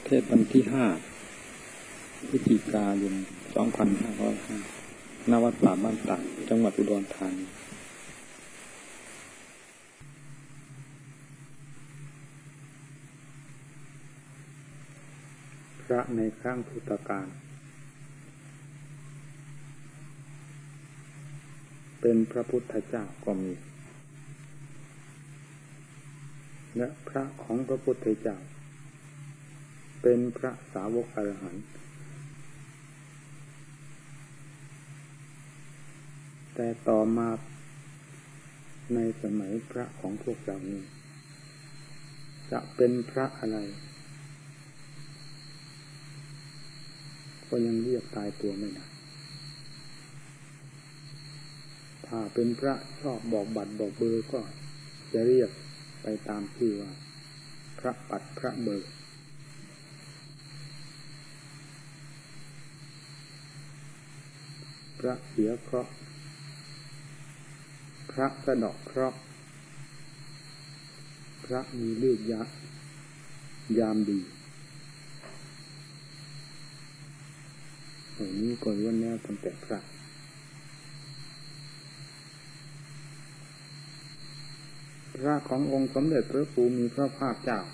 เทศวันที่5 พฤศจิกายน 2505 ณ วัดป่าบ้านตาด จังหวัดอุดรธานีพระในครั้งพุทธกาลเป็นพระพุทธเจ้าก็มีและพระของพระพุทธเจ้าเป็นพระสาวกอรหันต์แต่ต่อมาในสมัยพระของพวกเรานี้จะเป็นพระอะไรก็ยังเรียกตายตัวไม่ได้ถ้าเป็นพระชอบบอกบัตรบอกเบอร์ก็จะเรียกไปตามชื่อว่าพระปัดพระเบอร์พระเสียเคราะห์พระสะเดาะเคราะห์พระมีฤทธิ์ยามดีอย่างนี้ก็ล้วนแล้วตั้งแต่พระขององค์สมเด็จพระภูมิพระภาคเจ้า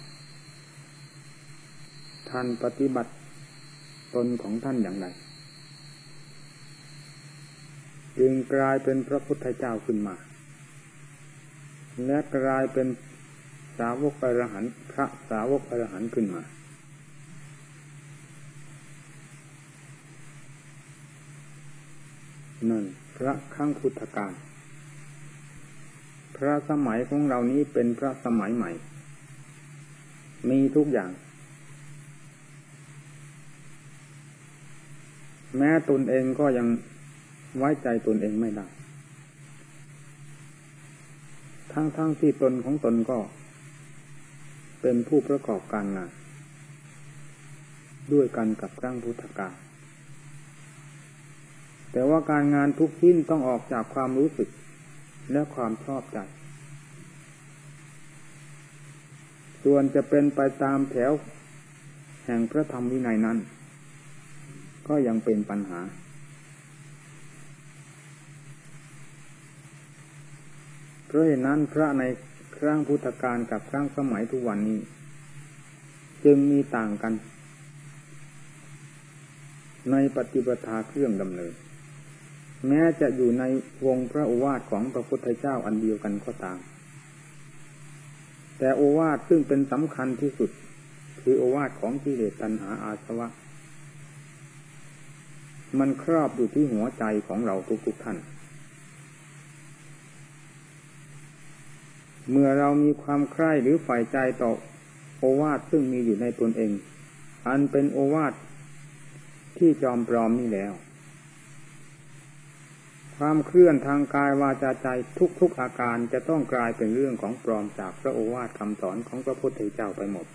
ท่านปฏิบัติตนของท่านอย่างไรจึงกลายเป็นพระพุทธเจ้าขึ้นมาและกลายเป็นสาวกอรหันต์พระสาวกอรหันต์ขึ้นมานั่นพระครั้งพุทธกาลพระสมัยของเรานี้เป็นพระสมัยใหม่มีทุกอย่างแม้ตนเองก็ยังไว้ใจตนเองไม่ได้ทั้งที่ตนของตนก็เป็นผู้ประกอบการงานด้วยกันกับครั้งพุทธกาลแต่ว่าการงานทุกชิ้นต้องออกจากความรู้สึกและความชอบใจส่วนจะเป็นไปตามแถวแห่งพระธรรมวินัยนั้นก็ยังเป็นปัญหาเพราะฉะนั้นพระในครั้งพุทธกาลกับครั้งสมัยทุกวันนี้จึงมีต่างกันในปฏิปทาเครื่องดำเนินแม้จะอยู่ในวงพระโอวาทของพระพุทธเจ้าอันเดียวกันก็ตามแต่โอวาทซึ่งเป็นสำคัญที่สุดคือโอวาทของกิเลสตัณหาอาสวะมันครอบอยู่ที่หัวใจของเราทุกท่านเมื่อเรามีความใคร่หรือใฝ่ใจต่อโอวาทซึ่งมีอยู่ในตนเองอันเป็นโอวาทที่จอมปลอมนี่แล้วความเคลื่อนทางกายวาจาใจทุกอาการจะต้องกลายเป็นเรื่องของปลอมจากพระโอวาทคำสอนของพระพุทธเจ้าไปหมด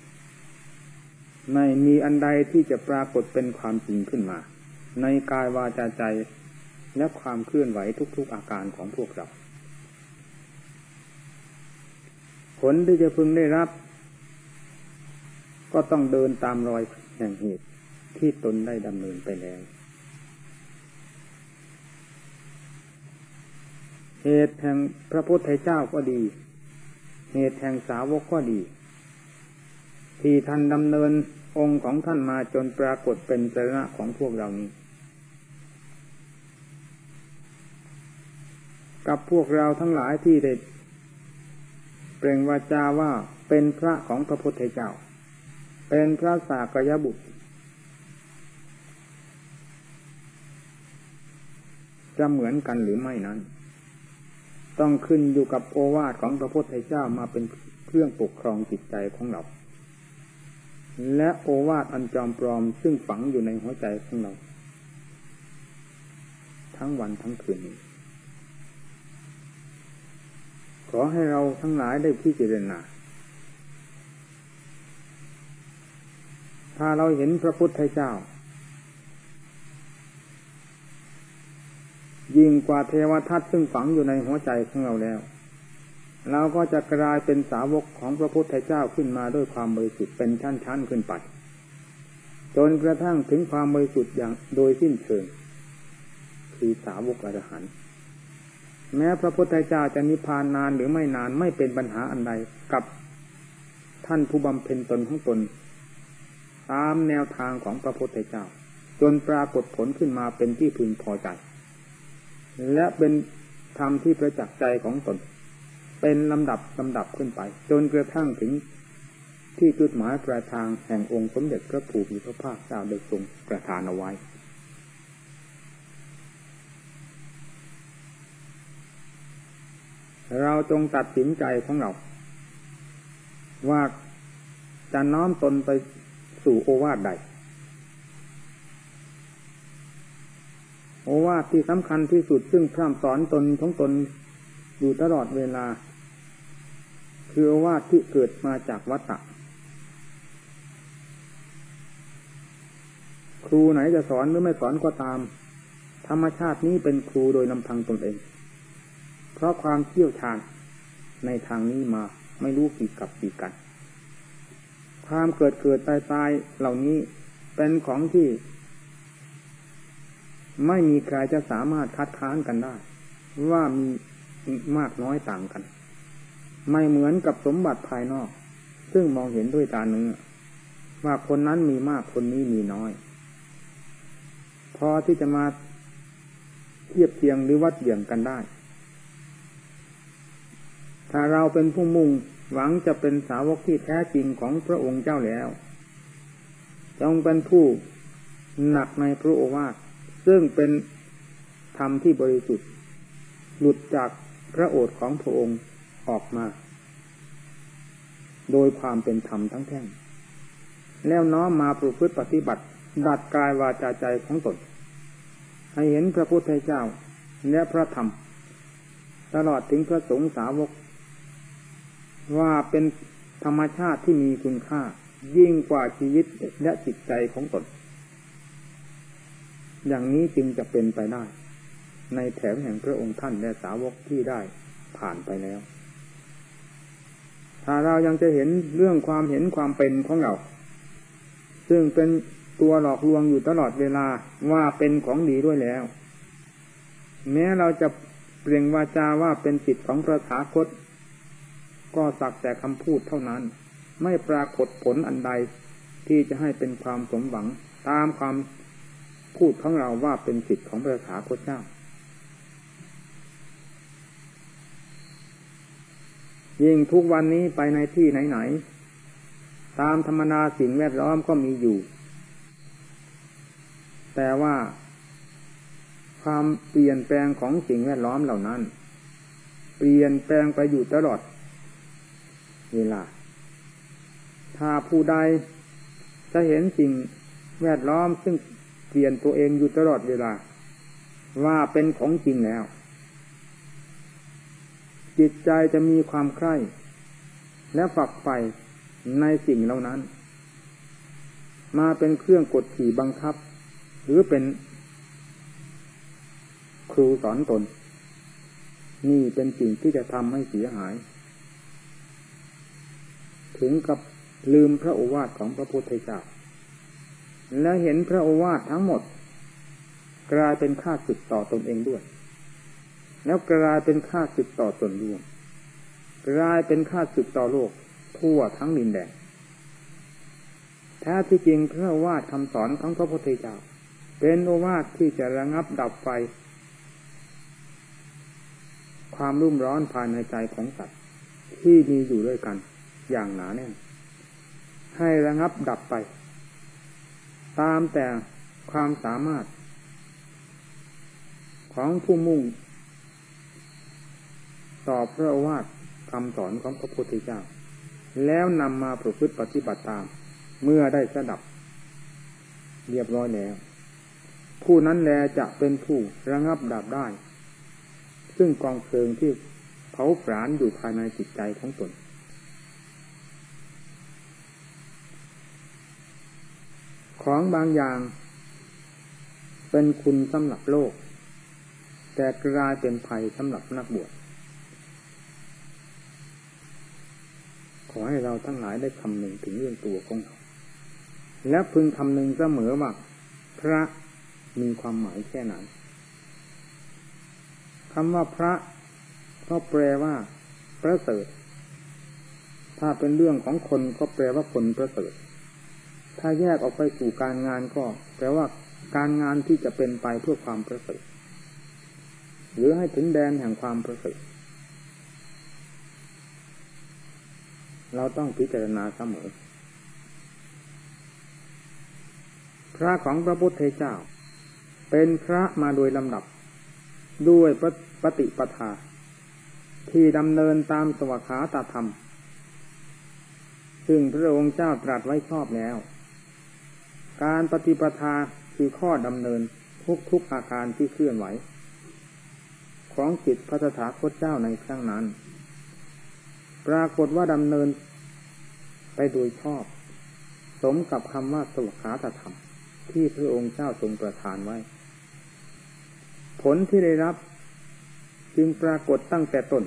ไม่มีอันใดที่จะปรากฏเป็นความจริงขึ้นมาในกายวาจาใจและความเคลื่อนไหวทุกอาการของพวกเราผลที่จะพึงได้รับก็ต้องเดินตามรอยแห่งเหตุที่ตนได้ดำเนินไปแล้วเหตุแห่งพระพุทธเจ้าก็ดีเหตุแห่งสาวกก็ดีที่ท่านดำเนินองค์ของท่านมาจนปรากฏเป็นสรณะของพวกเรานี้กับพวกเราทั้งหลายที่ได้เปล่งวาจาว่าเป็นพระของพระพุทธเจ้าเป็นพระสากยบุตรจะเหมือนกันหรือไม่นั้นต้องขึ้นอยู่กับโอวาทของพระพุทธเจ้ามาเป็นเครื่องปกครองจิตใจของเราและโอวาทอันจอมปลอมซึ่งฝังอยู่ในหัวใจของเราทั้งวันทั้งคืนนี้ขอให้เราทั้งหลายได้พิจารณาถ้าเราเห็นพระพุทธเจ้ายิ่งกว่าเทวทัตซึ่งฝังอยู่ในหัวใจของเราแล้วเราก็จะกลายเป็นสาวกของพระพุทธเจ้าขึ้นมาด้วยความบริสุทธิ์เป็นชั้นๆขึ้นไปจนกระทั่งถึงความบริสุทธิ์อย่างโดยสิ้นเชิงคือสาวกอรหันต์แม้พระพุทธเจ้าจะนิพพานนานหรือไม่นานไม่เป็นปัญหาอันใดกับท่านผู้บำเพ็ญตนของตนตามแนวทางของพระพุทธเจ้าจนปรากฏผลขึ้นมาเป็นที่พึงพอใจและเป็นธรรมที่ประจักษ์ใจของตนเป็นลำดับขึ้นไปจนกระทั่งถึงที่จุดหมายปลายทางแห่งองค์สมเด็จพระผู้มีพระภาคเจ้าได้ทรงประทานเอาไว้เราจงตัดสินใจของเราว่าจะน้อมตนไปสู่โอวาทใดโอวาทที่สำคัญที่สุดซึ่งพร่ำสอนตนของตนอยู่ตลอดเวลาคือโอวาทที่เกิดมาจากวัฏฏะครูไหนจะสอนหรือไม่สอนก็ตามธรรมชาตินี้เป็นครูโดยลำพังตนเองเพราะความเชี่ยวชาญในทางนี้มาไม่รู้กี่กับกี่กันความเกิดตายเหล่านี้เป็นของที่ไม่มีใครจะสามารถคัดค้านกันได้ว่ามีมากน้อยต่างกันไม่เหมือนกับสมบัติภายนอกซึ่งมองเห็นด้วยตาเนื้อว่าคนนั้นมีมากคนนี้มีน้อยพอที่จะมาเทียบเทียงหรือวัดเหวี่ยงกันได้ถ้าเราเป็นผู้มุ่งหวังจะเป็นสาวกที่แท้จริงของพระองค์เจ้าแล้วจงเป็นผู้หนักในพระโอวาทซึ่งเป็นธรรมที่บริสุทธิ์หลุดจากพระโอษฐ์ของพระองค์ออกมาโดยความเป็นธรรมทั้งแท่งแล้วน้อมมาประพฤติปฏิบัติดัดกายวาจาใจของตนให้เห็นพระพุทธเจ้าและพระธรรมตลอดถึงพระสงฆ์สาวกว่าเป็นธรรมชาติที่มีคุณค่ายิ่งกว่าชีวิตและจิตใจของตนอย่างนี้จึงจะเป็นไปได้ในแถวแห่งพระองค์ท่านและสาวกที่ได้ผ่านไปแล้วถ้าเรายังจะเห็นเรื่องความเห็นความเป็นของเราซึ่งเป็นตัวหลอกลวงอยู่ตลอดเวลาว่าเป็นของดีด้วยแล้วแม้เราจะเปล่งวาจาว่าเป็นจิตของพระตถาคตก็สักแต่คำพูดเท่านั้นไม่ปรากฏผลอันใดที่จะให้เป็นความสมหวังตามความพูดของเราว่าเป็นจิตของพระตถาคตเจ้ายิ่งทุกวันนี้ไปในที่ไหนๆตามธรรมดาสิ่งแวดล้อมก็มีอยู่แต่ว่าความเปลี่ยนแปลงของสิ่งแวดล้อมเหล่านั้นเปลี่ยนแปลงไปอยู่ตลอดเวลาถ้าผู้ใดจะเห็นสิ่งแวดล้อมซึ่งเปลี่ยนตัวเองอยู่ตลอดเวลาว่าเป็นของจริงแล้วจิตใจจะมีความใคร่และฝักใฝ่ในสิ่งเหล่านั้นมาเป็นเครื่องกดขี่บังคับหรือเป็นครูสอนตนนี่เป็นสิ่งที่จะทำให้เสียหายถึงกับลืมพระโอวาทของพระพุทธเจ้าและเห็นพระโอวาททั้งหมดกลายเป็นข้าศึกต่อตนเองด้วยแล้วกลายเป็นข้าศึกต่อตนรวมกลายเป็นข้าศึกต่อโลกทั่วทั้งดินแดนแท้ที่จริงพระโอวาทคำสอนของพระพุทธเจ้าเป็นโอวาทที่จะระงับดับไฟความรุ่มร้อนภายในใจของสัตว์ที่มีอยู่ด้วยกันอย่างหนาแน่นให้ระงับดับไปตามแต่ความสามารถของผู้มุ่งต่อพระโอวาทคำสอนของพระพุทธเจ้าแล้วนำมาประพฤติปฏิบัติตามเมื่อได้สดับเรียบร้อยแล้วผู้นั้นแลจะเป็นผู้ระงับดับได้ซึ่งกองเพลิงที่เผาผลาญอยู่ภายในจิตใจของตนของบางอย่างเป็นคุณสำหรับโลกแต่กลายเป็นภัยสำหรับนักบวชขอให้เราทั้งหลายได้คำนึงถึงเรื่องตัวของเราและพึงคำนึงเสมอว่าพระมีความหมายแค่ไหนคำว่าพระก็แปลว่าประเสริฐถ้าเป็นเรื่องของคนก็แปลว่าคนประเสริฐถ้าแยกออกไปสู่การงานก็แปลว่าการงานที่จะเป็นไปเพื่อความประเสริฐหรือให้ถึงแดนแห่งความประเสริฐเราต้องพิจารณาเสมอพระของพระพุทธเจ้าเป็นพระมาโดยลำดับด้วยปฏิปทาที่ดำเนินตามสวขาตธรรมซึ่งพระองค์เจ้าตรัสไว้ชอบแล้วการปฏิปทาคือข้อดำเนินทุกอาการที่เคลื่อนไหวของจิตพระตถาคตเจ้าในครั้งนั้นปรากฏว่าดำเนินไปโดยชอบสมกับคำว่าสวขาตธรรมที่พระองค์เจ้าทรงประทานไว้ผลที่ได้รับจึงปรากฏตั้งแต่ต้น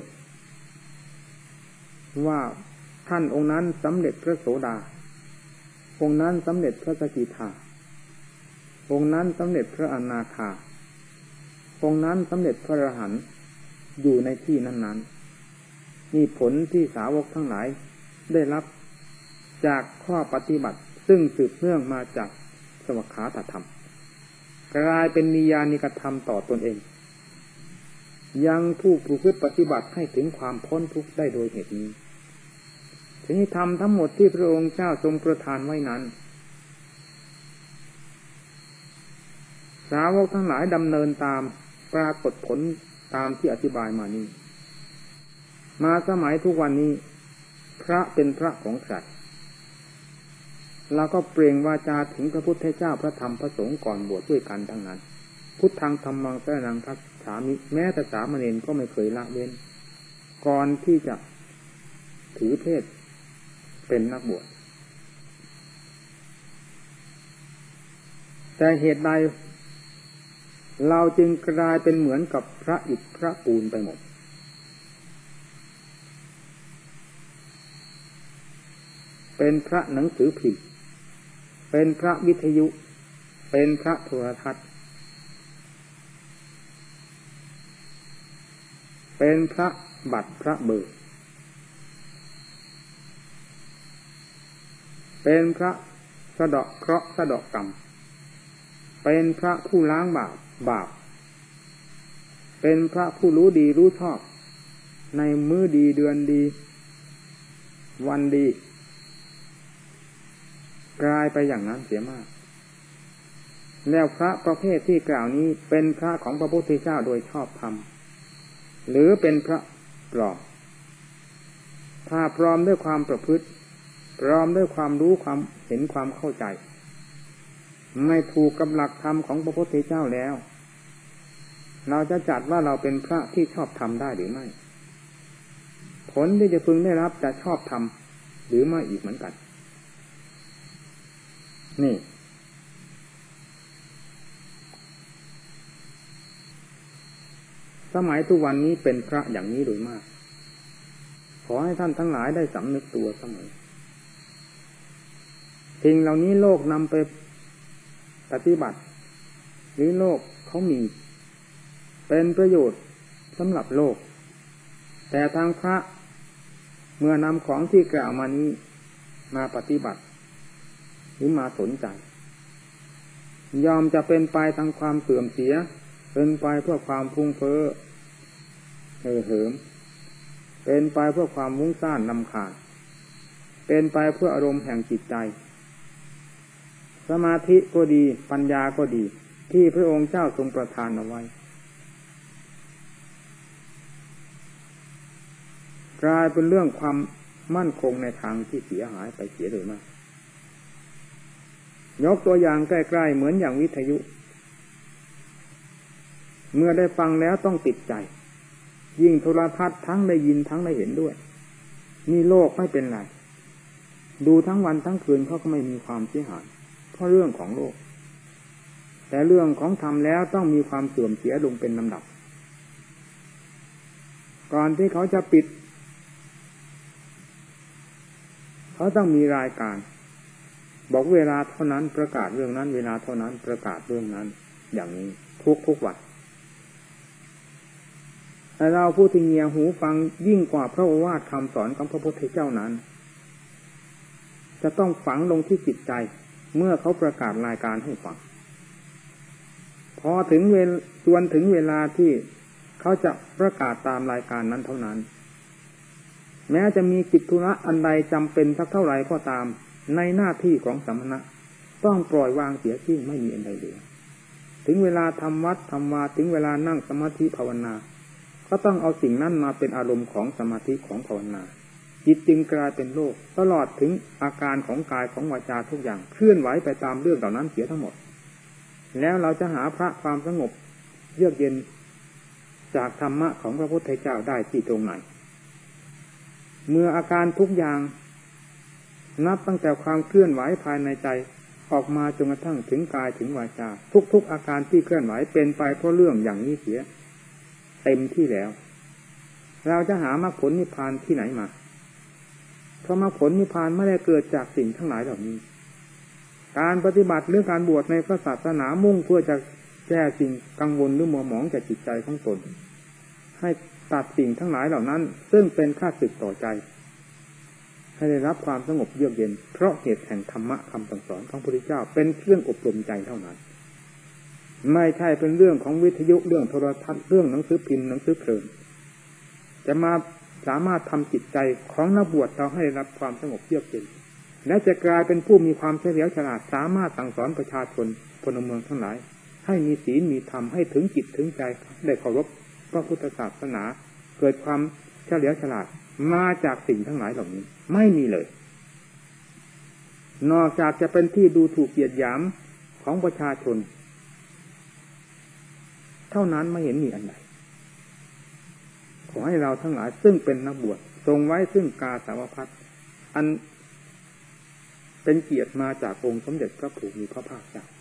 ว่าท่านองค์นั้นสำเร็จพระโสดาองค์นั้นสำเร็จพระสกิทาองค์นั้นสำเร็จพระอนาคาองค์นั้นสำเร็จพระอรหันต์อยู่ในที่นั้นๆนี่ผลที่สาวกทั้งหลายได้รับจากข้อปฏิบัติซึ่งสืบเนื่องมาจากสวขาตธรรมกลายเป็นนิยานิกธรรมต่อตนเองยังผู้ประพฤติปฏิบัติให้ถึงความพ้นทุกข์ได้โดยเหตุนี้ทีนี้ธรรมทั้งหมดที่พระองค์เจ้าทรงประทานไว้นั้นสาวกทั้งหลายดำเนินตามปรากฏผลตามที่อธิบายมานี้มาสมัยทุกวันนี้พระเป็นพระของใครเราก็เปล่งวาจาถึงพระพุทธเจ้าพระธรรมพระสงฆ์ก่อนบวชด้วยกันทั้งนั้นพุทธังธัมมังสรณังคัจฉามิแม้แต่สามเณรก็ไม่เคยละเว้นก่อนที่จะถือเพศเป็นนักบวชแต่เหตุใดเราจึงกลายเป็นเหมือนกับพระอิฐพระปูนไปหมดเป็นพระหนังสือพิมพ์เป็นพระวิทยุเป็นพระโทรทัศน์เป็นพระบัตรพระเบอร์เป็นพระสะเดาะเคราะห์สะเดาะกรรมเป็นพระผู้ล้างบาปเป็นพระผู้รู้ดีรู้ชอบในมื้อดีเดือนดีวันดีกลายไปอย่างนั้นเสียมากแล้วพระประเภทที่กล่าวนี้เป็นพระของพระพุทธเจ้าโดยชอบธรรมหรือเป็นพระปลอมถ้าปลอมด้วยความประพฤติปลอมด้วยความรู้ความเห็นความเข้าใจไม่ถูกกับหลักธรรมของพระพุทธเจ้าแล้วเราจะจัดว่าเราเป็นพระที่ชอบธรรมได้หรือไม่ผลที่จะพึงได้รับจะชอบธรรมหรือไม่อีกเหมือนกันนี่สมัยทุกวันนี้เป็นพระอย่างนี้โดยมากขอให้ท่านทั้งหลายได้สำนึกตัวเสมอสิ่งเหล่านี้โลกนำไปปฏิบัติหรือโลกเขามีเป็นประโยชน์สำหรับโลกแต่ทางพระเมื่อนำของที่กล่าวมานี้มาปฏิบัติหรือมาสนใจยอมจะเป็นไปทางความเสื่อมเสียเป็นไปเพื่อความฟุ้งเฟ้อเหิมเป็นไปเพื่อความฟุ้งซ่านรำคาญเป็นไปเพื่ออารมณ์แห่งจิตใจสมาธิก็ดีปัญญาก็ดีที่พระองค์เจ้าทรงประทานเอาไว้กลายเป็นเรื่องความมั่นคงในทางที่เสียหายไปเสียโดยมากยกตัวอย่างใกล้ๆเหมือนอย่างวิทยุเมื่อได้ฟังแล้วต้องติดใจยิ่งโทรทัศน์ทั้งได้ยินทั้งได้เห็นด้วยนี่โลกไม่เป็นไรดูทั้งวันทั้งคืนเขาก็ไม่มีความเสียหายเพราะเรื่องของโลกแต่เรื่องของธรรมแล้วต้องมีความเสื่อมเสียลงเป็นลำดับก่อนที่เขาจะปิดเขาต้องมีรายการบอกเวลาเท่านั้นประกาศเรื่องนั้นเวลาเท่านั้นประกาศเรื่องนั้นอย่างนี้ทุกวันแต่เราผู้ที่เงี่ยหูฟังยิ่งกว่าพระโอวาทคำสอนของพระพุทธเจ้านั้นจะต้องฝังลงที่จิตใจเมื่อเขาประกาศรายการให้ฟังพอถึงเวลาที่เขาจะประกาศตามรายการนั้นเท่านั้นแม้จะมีกิจธุระอันใดจำเป็นสักเท่าไหร่ก็ตามในหน้าที่ของสมณะต้องปล่อยวางเสียทิ้งไม่มีอันใดเหลือถึงเวลาทำวัดทำวาถึงเวลานั่งสมาธิภาวนาก็ต้องเอาสิ่งนั้นมาเป็นอารมณ์ของสมาธิของภาวนาจิตจึงกลายเป็นโลกตลอดถึงอาการของกายของวาจาทุกอย่างเคลื่อนไหวไปตามเรื่องเหล่านั้นเสียทั้งหมดแล้วเราจะหาพระความสงบเยือกเย็นจากธรรมะของพระพุทธเจ้าได้ที่ตรงไหนเมื่ออาการทุกอย่างนับตั้งแต่ความเคลื่อนไหวภายในใจออกมาจนกระทั่งถึงกายถึงวาจาทุกอาการที่เคลื่อนไหวเป็นไปเพราะเรื่องอย่างนี้เสียเต็มที่แล้วเราจะหามรรคผลนิพพานที่ไหนมาเพราะมรรคผลนิพพานไม่ได้เกิดจากสิ่งทั้งหลายเหล่านี้การปฏิบัติหรือการบวชในพระศาสนามุ่งเพื่อจะแก้สิ่งกังวลหรือมัวหมองจากจิตใจของตนให้ตัดสิ่งทั้งหลายเหล่านั้นซึ่งเป็นข้าศึกต่อใจให้ได้รับความสงบเยือกเย็นเพราะเหตุแห่งธรรมะคำสั่งสอนของพระพุทธเจ้าเป็นเครื่องอบรมใจเท่านั้นไม่ใช่เป็นเรื่องของวิทยุเรื่องโทรทัศน์เรื่องหนังสือพิมพ์หนังสือเพลินจะมาสามารถทำจิตใจของนักบวชเราให้รับความสงบเยือกเย็นและจะกลายเป็นผู้มีความเฉลียวฉลาดสามารถสั่งสอนประชาชนพลเมืองทั้งหลายให้มีศีลมีธรรมให้ถึงจิตถึงใจได้เคารพพระพุทธศาสนาเกิดความเฉลียวฉลาดมาจากสิ่งทั้งหลายเหล่านี้ไม่มีเลยนอกจากจะเป็นที่ดูถูกเหยียดหยามของประชาชนเท่านั้นไม่เห็นมีอันใดขอให้เราทั้งหลายซึ่งเป็นนักบวชทรงไว้ซึ่งกาสาวพัสอันเป็นเกียรติมาจากองค์สมเด็จพระผู้มีพระภาคเจ้า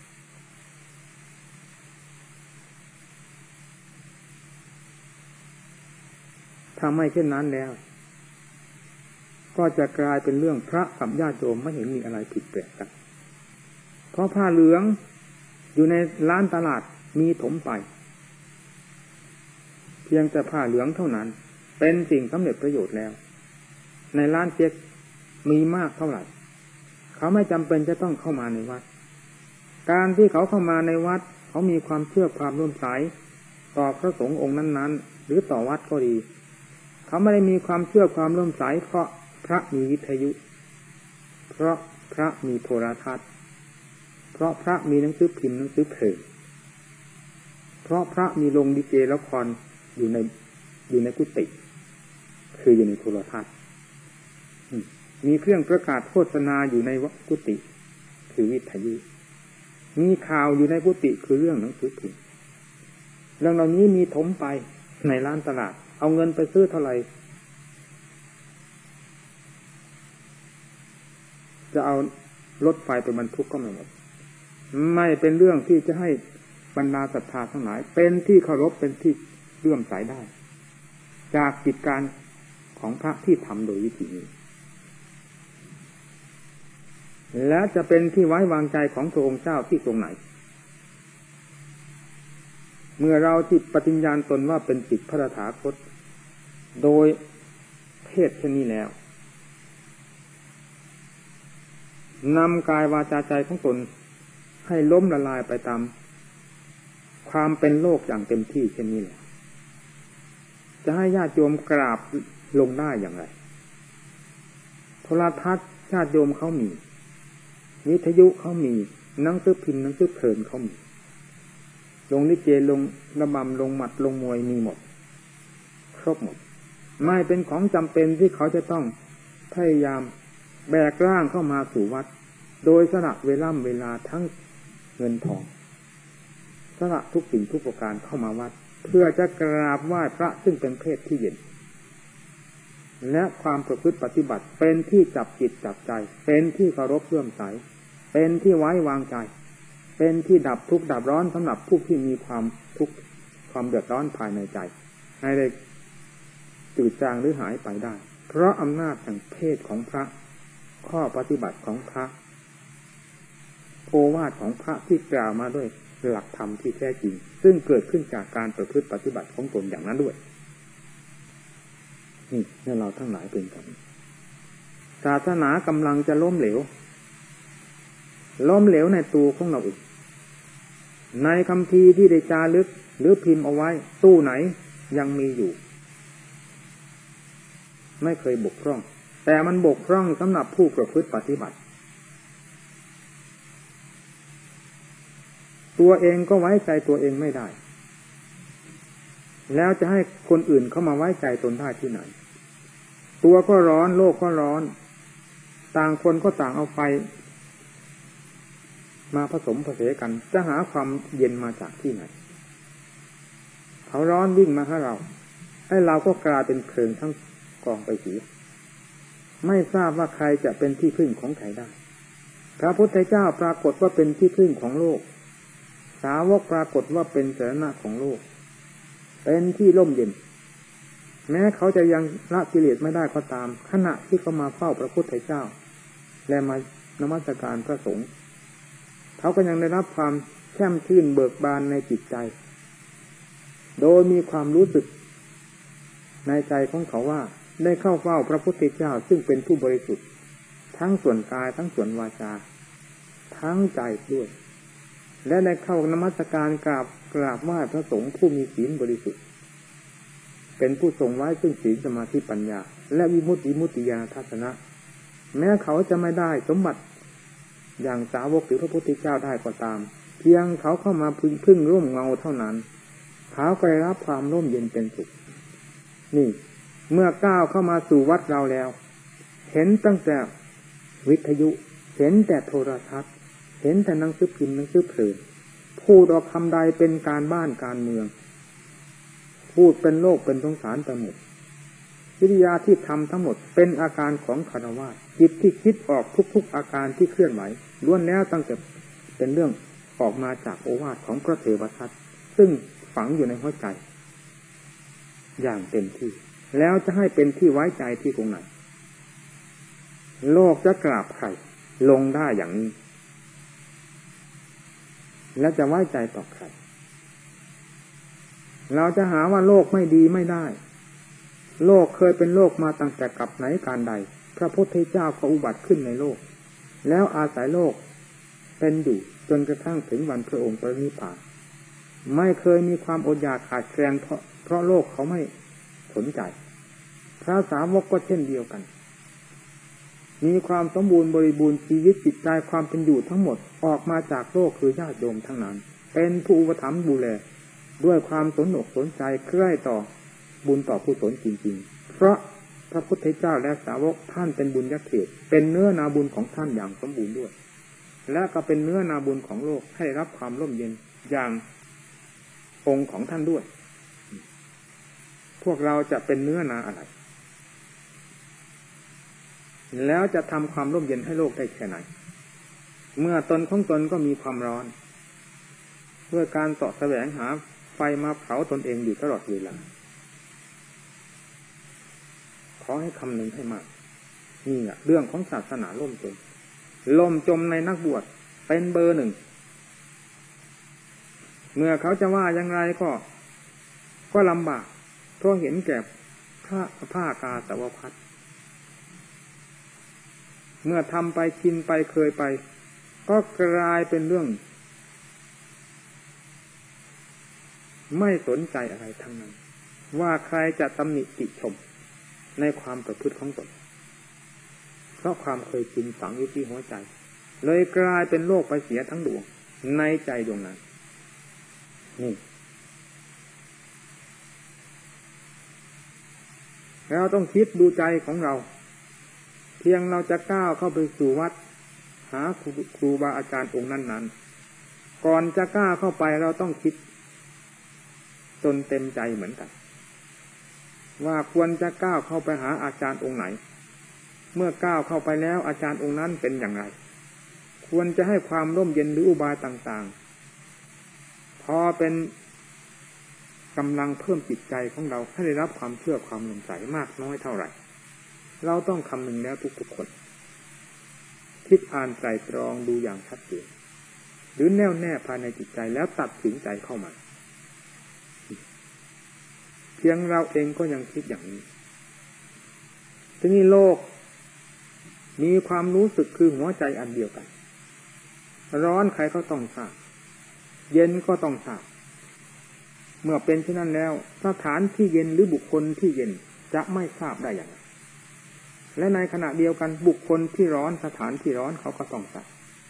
ถ้าไม่เช่นนั้นแล้วก็จะกลายเป็นเรื่องพระกับญาติโยมไม่เห็นมีอะไรผิดแปลกกันเพราะผ้าเหลืองอยู่ในร้านตลาดมีถมไปเพียงแต่ผ้าเหลืองเท่านั้นเป็นสิ่งสำเร็จประโยชน์แล้วในร้านเจ๊กมีมากเท่าไหร่เขาไม่จำเป็นจะต้องเข้ามาในวัดการที่เขาเข้ามาในวัดเขามีความเชื่อความร่วมใสต่อพระสงฆ์องค์นั้นๆหรือต่อวัดก็ดีเขาไม่ได้มีความเชื่อความร่วมใสเพราะพระมีวิทยุเพราะพระมีโทรทัศน์เพราะพระมีหนังสือพิมพ์หนังสือเพลงเพราะพระมีโรงดีเจละครอยู่ในกุฏิคืออยู่ในโทรทัศน์มีเครื่องประกาศโฆษณาอยู่ในกุฏิคือวิทยุมีข่าวอยู่ในกุฏิคือเรื่องหนังสือพิมพ์เรื่องเหล่านี้มีถมไปในร้านตลาดเอาเงินไปซื้อเท่าไหร่จะเอารถไฟไปบรรทุกก็ไม่หมดไม่เป็นเรื่องที่จะให้บรรดาศรัทธาทั้งหลายเป็นที่เคารพเป็นที่เลื่อมใสได้จากกิจการของพระที่ทำโดยวิธีนี้และจะเป็นที่ไว้วางใจของพระองค์เจ้าที่ตรงไหนเมื่อเราที่ปฏิญญาณตนว่าเป็นศิษย์พระตถาคตโดยเพศเช่นนี้แล้วนำกายวาจาใจของตนให้ล้มละลายไปตามความเป็นโลกอย่างเต็มที่เช่นนี้แหละจะให้ญาติโยมกราบลงได้อย่างไรโทรทัศน์ญาติโยมเขามีวิทยุเขามีหนังสือพิมพ์หนังสือเพลินเขามีลงลิเกลงระบำลงหมัดลงมวยมีหมดครบหมดไม่เป็นของจำเป็นที่เขาจะต้องพยายามแบกร่างเข้ามาสู่วัดโดยสละเวลาทั้งเงินทองสละทุกสิ่งทุกประการเข้ามาวัดเพื่อจะกราบไหว้พระซึ่งเป็นเพศที่เย็นและความประพฤติปฏิบัติเป็นที่จับจิตจับใจเป็นที่เคารพเลื่อมใสเป็นที่ไว้วางใจเป็นที่ดับทุกข์ดับร้อนสำหรับผู้ที่มีความทุกข์ความเดือดร้อนภายในใจให้ได้จืดจางหรือหายไปได้เพราะอำนาจแห่งเพศของพระข้อปฏิบัติของพระโอวาทของพระที่กล่าวมาด้วยหลักธรรมที่แท้จริงซึ่งเกิดขึ้นจากการประพฤติปฏิบัติของตนอย่างนั้นด้วยนี่ให้เราทั้งหลายเป็นกันศาสนากำลังจะล้มเหลวในตัวของเราเองในคัมภีร์ที่ได้จารึกหรือพิมพ์เอาไว้ตู้ไหนยังมีอยู่ไม่เคยบกพร่องแต่มันบกพร่องสำหรับผู้ประพฤติปฏิบัติตัวเองก็ไว้ใจตัวเองไม่ได้แล้วจะให้คนอื่นเข้ามาไว้ใจตนได้ที่ไหนตัวก็ร้อนโลกก็ร้อนต่างคนก็ต่างเอาไฟมาผสมผสานกันจะหาความเย็นมาจากที่ไหนเขาร้อนวิ่งมาหาเราให้เราก็กลายเป็นเพลิงทั้งกองไปเสียไม่ทราบว่าใครจะเป็นที่พึ่งของใครได้พระพุทธเจ้าปรากฏว่าเป็นที่พึ่งของโลกสาวกปรากฏว่าเป็นสรณะของโลกเป็นที่ร่มเย็นแม้เขาจะยังละกิเลสไม่ได้ก็ตามขณะที่เขามาเฝ้าพระพุทธเจ้าและมานมัสการพระสงฆ์เขาก็ยังได้รับความแช่มชื่นเบิกบานในจิตใจโดยมีความรู้สึกในใจของเขาว่าได้เข้าเฝ้าพระพุทธเจ้าซึ่งเป็นผู้บริสุทธิ์ทั้งส่วนกายทั้งส่วนวาจาทั้งใจด้วยและได้เข้านมัสการกราบไหว้พระสงฆ์ผู้มีศีลบริสุทธิ์เป็นผู้ทรงไว้ซึ่งศีลสมาธิปัญญาและวิมุตติญาณทัศนะแม้เขาจะไม่ได้สมบัติอย่างสาวกหรือพระพุทธเจ้าได้ก็ตามเพียงเขาเข้ามาพึ่งร่มเงาเท่านั้นเขาก็ได้รับความร่มเย็นเป็นสุขนี่เมื่อก้าวเข้ามาสู่วัดเราแล้วเห็นตั้งแต่วิทยุเห็นแต่โทรทัศน์เห็นแต่หนังสือพิมพ์หนังสือเพลินพูดออกคำใดเป็นการบ้านการเมืองพูดเป็นโลกเป็นสงสารไปหมดกิริยาที่ทำทั้งหมดเป็นอาการของฆราวาสจิตที่คิดออกทุกๆอาการที่เคลื่อนไหวล้วนแล้วตั้งแต่เป็นเรื่องออกมาจากโอวาทของพระเถรทัตซึ่งฝังอยู่ในหัวใจอย่างเต็มที่แล้วจะให้เป็นที่ไว้ใจที่ตรงไหนโลกจะกราบใครลงได้อย่างนี้แล้วจะไว้ใจต่อใครเราจะหาว่าโลกไม่ดีไม่ได้โลกเคยเป็นโลกมาตั้งแต่กับไหนการใดพระพุทธเจ้าก็อุบัติขึ้นในโลกแล้วอาศัยโลกเป็นอยู่จนกระทั่งถึงวันพระองค์ปรินิพพานไม่เคยมีความอดอยากขาดแคลนเพราะโลกเขาไม่สนใจพระสาวกก็เช่นเดียวกันมีความสมบูรณ์บริบูรณ์ชีวิตจิตใจความเป็นอยู่ทั้งหมดออกมาจากโลกคือญาติโยมทั้งนั้นเป็นผู้อุปถัมภ์ดูแลด้วยความสนอกสนใจใคร่ต่อบุญต่อกุศลจริงๆเพราะพระพุทธเจ้าและสาวกท่านเป็นบุญญาเขตเป็นเนื้อนาบุญของท่านอย่างสมบูรณ์ด้วยและก็เป็นเนื้อนาบุญของโลกให้รับความร่มเย็นอย่างองค์ของท่านด้วยพวกเราจะเป็นเนื้อนาอะไรแล้วจะทำความร่มเย็นให้โลกได้แค่ไหนเมื่อตนของตนก็มีความร้อนเพื่อการเสาะแสวงหาไฟมาเผาตนเองอยู่ตลอดเวลาขอให้คำนึงให้มากนี่แหละเรื่องของศาสนาล่มจมในนักบวชเป็นเบอร์หนึ่งเมื่อเขาจะว่าอย่างไรก็ลำบากเพราะเห็นแก่ผ้ากาสาวพัดเมื่อทำไปชินไปเคยไปก็กลายเป็นเรื่องไม่สนใจอะไรทั้งนั้นว่าใครจะตำหนิติชมในความประพฤติของตนเพราะความเคยชินฝังอยู่ที่หัวใจเลยกลายเป็นโรคไปเสียทั้งดวงในใจดวงนั้นนี่เราต้องคิดดูใจของเราเพียงเราจะก้าวเข้าไปสู่วัดหาครูบาอาจารย์องค์นั้นๆก่อนจะก้าวเข้าไปเราต้องคิดจนเต็มใจเหมือนกันว่าควรจะก้าวเข้าไปหาอาจารย์องค์ไหนเมื่อก้าวเข้าไปแล้วอาจารย์องค์นั้นเป็นอย่างไรควรจะให้ความร่มเย็นหรืออุบายต่างๆพอเป็นกำลังเพิ่มจิตใจของเราให้ได้รับความเชื่อความเลื่อมใสมากน้อยเท่าไหร่เราต้องคำนึงแล้วทุกๆคนคิดอ่านไตร่ตรองดูอย่างชัดเจนหรือแน่วแน่ภายในจิตใจแล้วตัดสินใจเข้ามาเพียงเราเองก็ยังคิดอย่างนี้ทีนี้โลกมีความรู้สึกคือหัวใจอันเดียวกันร้อนใครก็ต้องทราบเย็นก็ต้องทราบเมื่อเป็นเช่นนั้นแล้วสถานที่เย็นหรือบุคคลที่เย็นจะไม่ทราบได้อย่างไรและในขณะเดียวกันบุคคลที่ร้อนสถานที่ร้อนเขาก็ต้องทราบ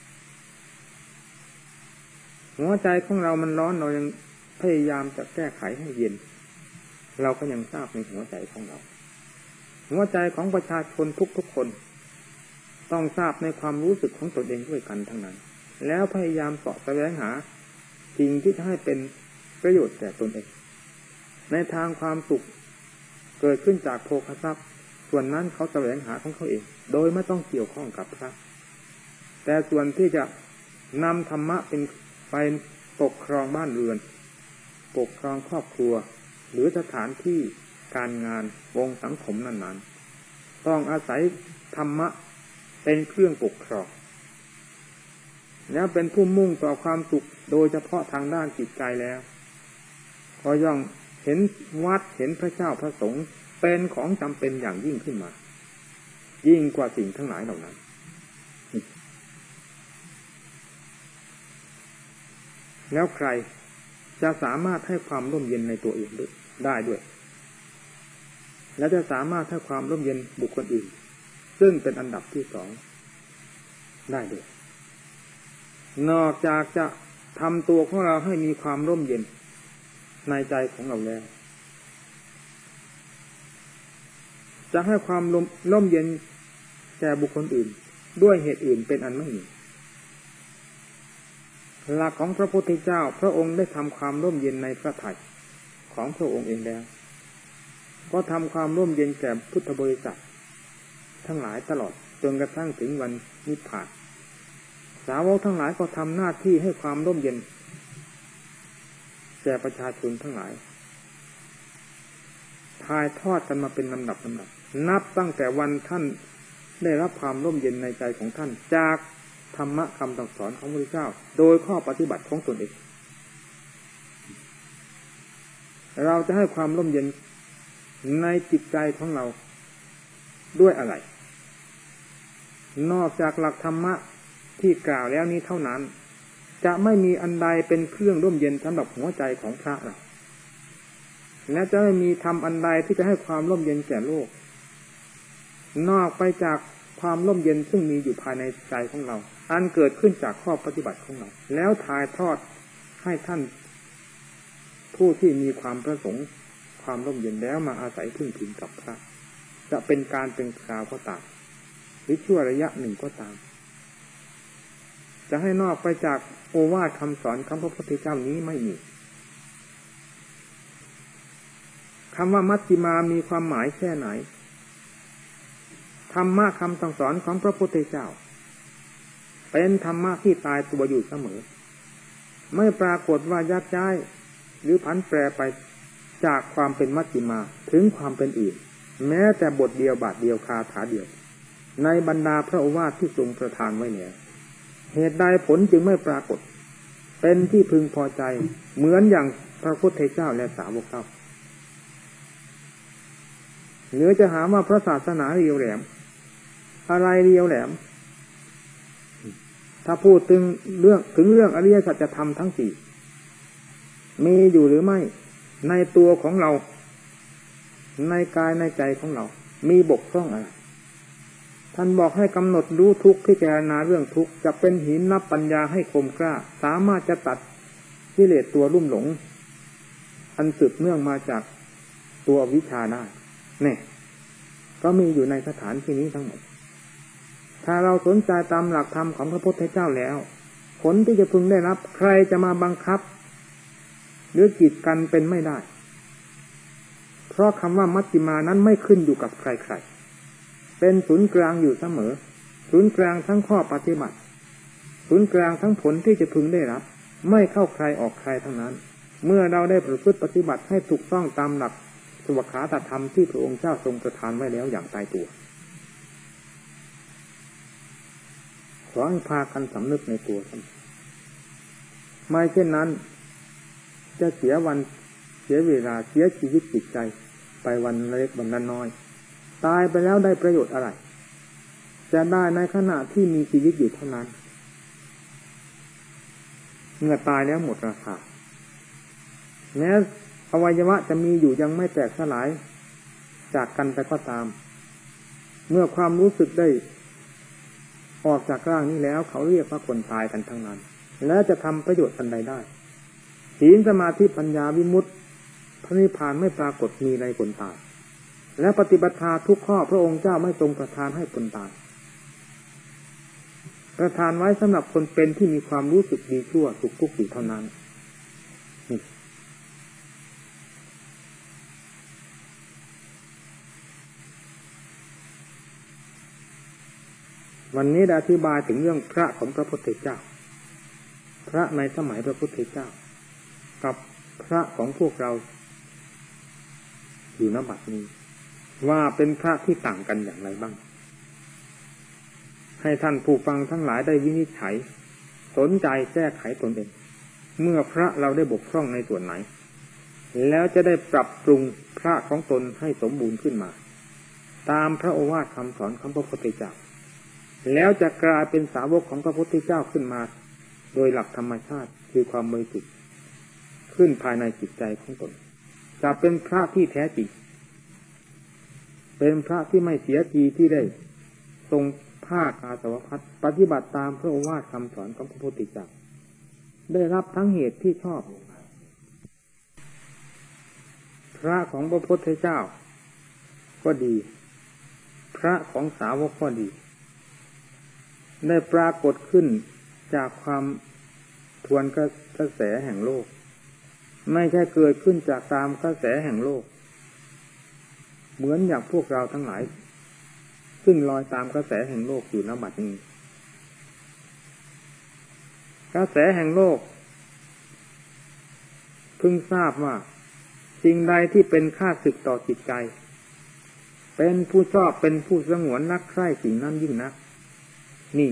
หัวใจของเรามันร้อนเรายังพยายามจะแก้ไขให้เย็นเราก็ยังทราบในหัวใจของเราหัวใจของประชาชนทุกๆคนต้องทราบในความรู้สึกของตนเองด้วยกันทั้งนั้นแล้วพยายามเสาะแสวงหาสิ่งที่จะให้เป็นประโยชน์แก่ตนเองในทางความสุขเกิดขึ้นจากโภคทรัพย์ส่วนนั้นเขาแสวงหาของเขาเองโดยไม่ต้องเกี่ยวข้องกับพระแต่ส่วนที่จะนำธรรมะเป็นไปปกครองบ้านเรือนปกครองครอบครัวหรือสถานที่การงานวงสังคมนั้นๆต้องอาศัยธรรมะเป็นเครื่องปกครองแล้วเป็นผู้มุ่งต่อความสุขโดยเฉพาะทางด้านจิตใจแล้วก็ย่อมเห็นวัดเห็นพระเจ้าพระสงฆ์เป็นของจำเป็นอย่างยิ่งขึ้นมายิ่งกว่าสิ่งทั้งหลายเหล่านั้นแล้วใครจะสามารถให้ความร่มเย็นในตัวเองได้ด้วยและจะสามารถให้ความร่มเย็นบุคคลอื่นซึ่งเป็นอันดับที่สองได้ด้วยนอกจากจะทำตัวของเราให้มีความร่มเย็นในใจของเราแล้วจะให้ความร่มเย็นแก่บุคคลอื่นด้วยเหตุอื่นเป็นอันไม่มีหลักของพระพุทธเจ้าพระองค์ได้ทำความร่มเย็นในพระทัยของพระองค์เองแล้วก็ทำความร่มเย็นแก่พุทธบริษัททั้งหลายตลอดจนกระทั่งถึงวันนิพพานสาวกทั้งหลายก็ทำหน้าที่ให้ความร่มเย็นแก่ประชาชนทั้งหลายถ่ายทอดกันมาเป็นลำดับนับตั้งแต่วันท่านได้รับความร่มเย็นในใจของท่านจากธรรมะคำสั่งสอนของพระพุทธเจ้าโดยข้อปฏิบัติของตนเองเราจะให้ความร่มเย็นในจิตใจของเราด้วยอะไรนอกจากหลักธรรมะที่กล่าวแล้วนี้เท่านั้นจะไม่มีอันใดเป็นเครื่องร่มเย็นสำหรับหัวใจของพระเราและจะไม่มีธรรมอันใดที่จะให้ความร่มเย็นแก่โลกนอกไปจากความร่มเย็นซึ่งมีอยู่ภายในใจของเราอันเกิดขึ้นจากข้อปฏิบัติของเราแล้วถ่ายทอดให้ท่านผู้ที่มีความประสงค์ความร่มเย็นแล้วมาอาศัยพึ่งพิงกับพระจะเป็นการเป็นคราวก็ตามหรือชั่วระยะหนึ่งก็ตามจะให้นอกไปจากโอวาทคำสอนของพระพุทธเจ้านี้ไม่มีคำว่ามัชฌิมามีความหมายแค่ไหนธรรมะคำสั่งสอนของพระพุทธเจ้าเป็นธรรมะที่ตายตัวอยู่เสมอไม่ปรากฏว่ายักย้ายหรือผันแปรไปจากความเป็นมัชฌิมาถึงความเป็นอื่นแม้แต่บทเดียวบาทเดียวคาถาเดียวในบรรดาพระโอวาทที่ทรงประทานไว้เนี่ยเหตุใดผลจึงไม่ปรากฏเป็นที่พึงพอใจเหมือนอย่างพระพุทธเจ้าและสาวกเจ้าหรือจะหาว่าพระศาสนาเรียวแหลมอะไรเรียวแหลมถ้าพูดถึงเรื่องอริยสัจธรรมทั้งสี่มีอยู่หรือไม่ในตัวของเราในกายในใจของเรามีบกพร่องอะไรท่านบอกให้กำหนดรู้ทุกข์พิจารณาเรื่องทุกข์จะเป็นหินนับปัญญาให้คมกล้าสามารถจะตัดกิเลสตัวลุ่มหลงอันสืบเนื่องมาจากตัววิชาได้เนี่ยก็มีอยู่ในสถานที่นี้ทั้งหมดถ้าเราสนใจตามหลักธรรมของพระพุทธเจ้าแล้วผลที่จะพึงได้รับใครจะมาบังคับหรือกีดกันเป็นไม่ได้เพราะคำว่ามัชฌิมานั้นไม่ขึ้นอยู่กับใครๆเป็นศูนย์กลางอยู่เสมอศูนย์กลางทั้งข้อปฏิบัติศูนย์กลางทั้งผลที่จะพึงได้รับไม่เข้าใครออกใครทั้งนั้นเมื่อเราได้ประพฤติปฏิบัติให้ถูกต้องตามหลักสวขาตธรรมที่พระองค์เจ้าทรงประทานไว้แล้วอย่างตายตัวขอให้พากันสำนึกในตัวท่านไม่เช่นนั้นจะเสียวันเสียเวลาเสียชีวิตจิตใจไปวันเล็กวันน้อยตายไปแล้วได้ประโยชน์อะไรจะได้ในขณะที่มีชีวิตอยู่เท่านั้นเมื่อตายแล้วหมดราคาแม้อวัยวะจะมีอยู่ยังไม่แตกสลายจากกันไปก็ตามเมื่อความรู้สึกได้ออกจากร่างนี้แล้วเขาเรียกว่าคนตายกันทั้งนั้นแล้วจะทำประโยชน์อันใดได้ศีลสมาธิปัญญาวิมุตติพระนิพพานไม่ปรากฏมีในคนตายและปฏิบัติทุกข้อพระองค์เจ้าไม่ทรงประทานให้คนตายประทานไว้สำหรับคนเป็นที่มีความรู้สึกดีชั่วสุขทุกข์อยู่เท่านั้นวันนี้ได้อธิบายถึงเรื่องพระของพระพุทธเจ้าพระในสมัยพระพุทธเจ้ากับพระของพวกเราอยู่ณบัดนี้ว่าเป็นพระที่ต่างกันอย่างไรบ้างให้ท่านผู้ฟังทั้งหลายได้วินิจฉัยสนใจแก้ไขตนเองเมื่อพระเราได้บกพร่องในส่วนไหนแล้วจะได้ปรับปรุงพระของตนให้สมบูรณ์ขึ้นมาตามพระโอวาทคำสอนของพระพุทธเจ้าแล้วจะกลายเป็นสาวกของพระพุทธเจ้าขึ้นมาโดยหลักธรรมชาติคือความบริสุทธิ์ขึ้นภายในจิตใจของตนจะเป็นพระที่แท้จริงเป็นพระที่ไม่เสียทีที่ได้ทรงภาคอาสวพัสปฏิบัติตามพระโอวาทคำสอนของพระพุทธเจ้าได้รับทั้งเหตุที่ชอบพระของพระพุทธเจ้าก็ดีพระของสาวกก็ดีได้ปรากฏขึ้นจากความทวนกระแสแห่งโลกไม่ใช่เกิดขึ้นจากตามกระแสแห่งโลกเหมือนอย่างพวกเราทั้งหลายซึ่งลอยตามกระแสแห่งโลกอยู่ณบัดนี้กระแสแห่งโลกเพิ่งทราบว่าสิ่งใดที่เป็นข้าศึกต่อจิตใจเป็นผู้ชอบเป็นผู้สงวนรักใคร่สิ่งนั้นยิ่งนักนี่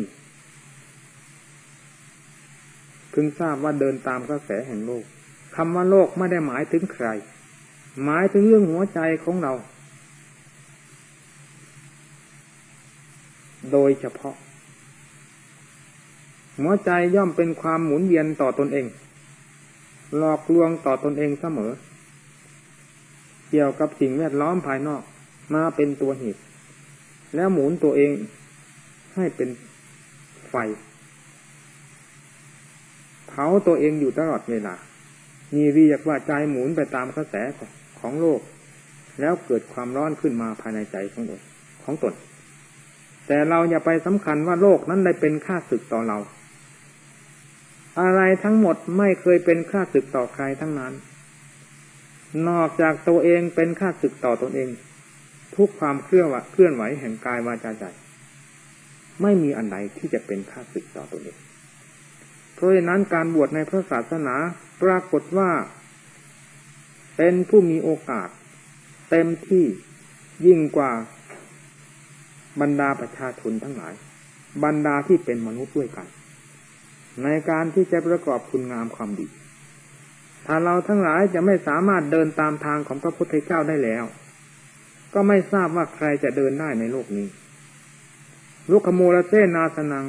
เพิ่งทราบว่าเดินตามกระแสแห่งโลกคำว่าโลกไม่ได้หมายถึงใครหมายถึงเรื่องหัวใจของเราโดยเฉพาะหัวใจย่อมเป็นความหมุนเวียนต่อตนเองหลอกลวงต่อตนเองเสมอเกี่ยวกับสิ่งแวดล้อมภายนอกมาเป็นตัวเหตุแล้วหมุนตัวเองให้เป็นไฟเผาตัวเองอยู่ตลอดเวลานี่เรียกว่าใจหมุนไปตามกระแสของโลกแล้วเกิดความร้อนขึ้นมาภายในใจของตนแต่เราอย่าไปสำคัญว่าโลกนั้นได้เป็นข้าศึกต่อเราอะไรทั้งหมดไม่เคยเป็นข้าศึกต่อใครทั้งนั้นนอกจากตัวเองเป็นข้าศึกต่อตนเองทุกความเคลื่อนไหวแห่งกายวาจาใจไม่มีอันใดที่จะเป็นข้าศึกต่อตนเองเพราะฉะนั้นการบวชในพระศาสนาปรากฏว่าเป็นผู้มีโอกาสเต็มที่ยิ่งกว่าบรรดาประชาชนทั้งหลายบรรดาที่เป็นมนุษย์ด้วยกันในการที่จะประกอบคุณงามความดีถ้าเราทั้งหลายจะไม่สามารถเดินตามทางของพระพุทธเจ้าได้แล้วก็ไม่ทราบว่าใครจะเดินได้ในโลกนี้ลุคโมลเสนาสนัง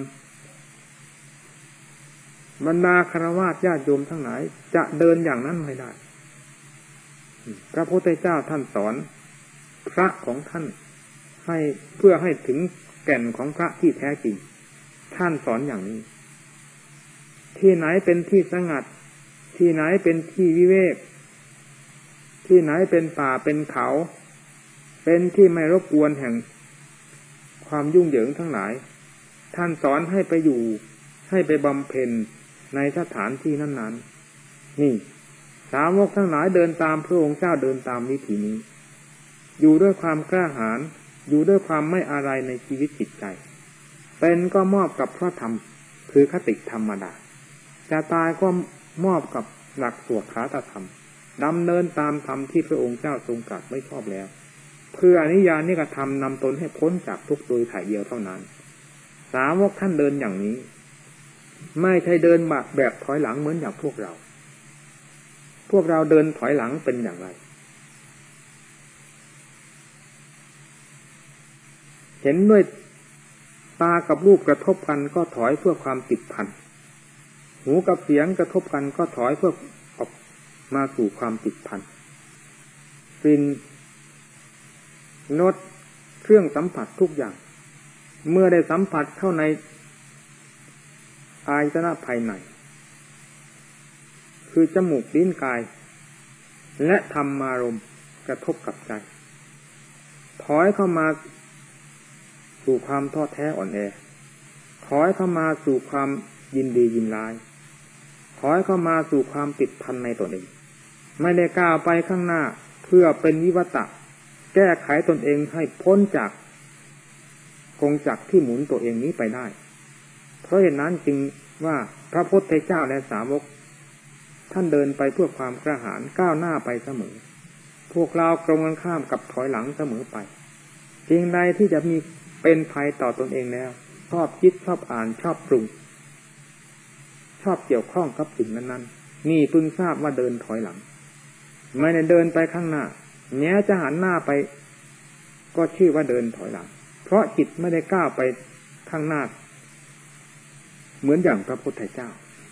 บรรดาคฤหัสถ์ญาติโยมทั้งหลายจะเดินอย่างนั้นไม่ได้พระพุทธเจ้าท่านสอนพระของท่านให้เพื่อให้ถึงแก่นของพระที่แท้จริงท่านสอนอย่างนี้ที่ไหนเป็นที่สงัดที่ไหนเป็นที่วิเวกที่ไหนเป็นป่าเป็นเขาเป็นที่ไม่รบกวนแห่งความยุ่งเหยิงทั้งหลายท่านสอนให้ไปอยู่ให้ไปบำเพ็ญในสถานที่นั้นๆนี่สาวกทั้งหลายเดินตามพระองค์เจ้าเดินตามวิถีนี้อยู่ด้วยความกล้าหาญอยู่ด้วยความไม่อะไรในชีวิตจิตใจเป็นก็มอบกับพระธรรมคือคติธรรมดาจะตายก็มอบกับหลักสวขาตธรรมดำเนินตามธรรมที่พระองค์เจ้าทรงตรัสไม่ชอบแล้วเพื่ออนิยานิกธรรมนำตนให้พ้นจากทุกข์โดยถ่ายเดียวเท่านั้นสาวกท่านเดินอย่างนี้ไม่ใช่เดินแบบถอยหลังเหมือนอย่างพวกเราเดินถอยหลังเป็นอย่างไรเห็นด้วยตากับรูปกระทบกันก็ถอยเพื่อความติดพันหูกับเสียงกระทบกันก็ถอยเพื่อออกมาสู่ความติดพันกลิ่นรสเครื่องสัมผัสทุกอย่างเมื่อได้สัมผัสเข้าในอายตนะภายในคือจมูกลิ้นกายและธรรมารมณ์กระทบกับใจถอยเข้ามาสู่ความท้อแท้อ่อนแอถอยเข้ามาสู่ความยินดียินร้ายถอยเข้ามาสู่ความติดพันในตนเองไม่ได้ก้าวไปข้างหน้าเพื่อเป็นวิวัตะแก้ไขตนเองให้พ้นจากกงจักรที่หมุนตัวเองนี้ไปได้เพราะเหตุนั้นจึงว่าพระพุทธเจ้าและสาวกท่านเดินไปเพื่อความกระหายก้าวหน้าไปเสมอพวกเราตรงกันข้ามกับถอยหลังเสมอไปสิ่งใดที่จะมีเป็นภัยต่อตนเองแล้วชอบคิดชอบอ่านชอบปรุงชอบเกี่ยวข้องกับสิ่งนั้นๆนี่พึงทราบว่าเดินถอยหลังไม่ได้เดินไปข้างหน้าแม้จะหันหน้าไปก็ชื่อว่าเดินถอยหลังเพราะจิตไม่ได้ก้าวไปข้างหน้าเหมือนอย่างพระพุทธเจ้า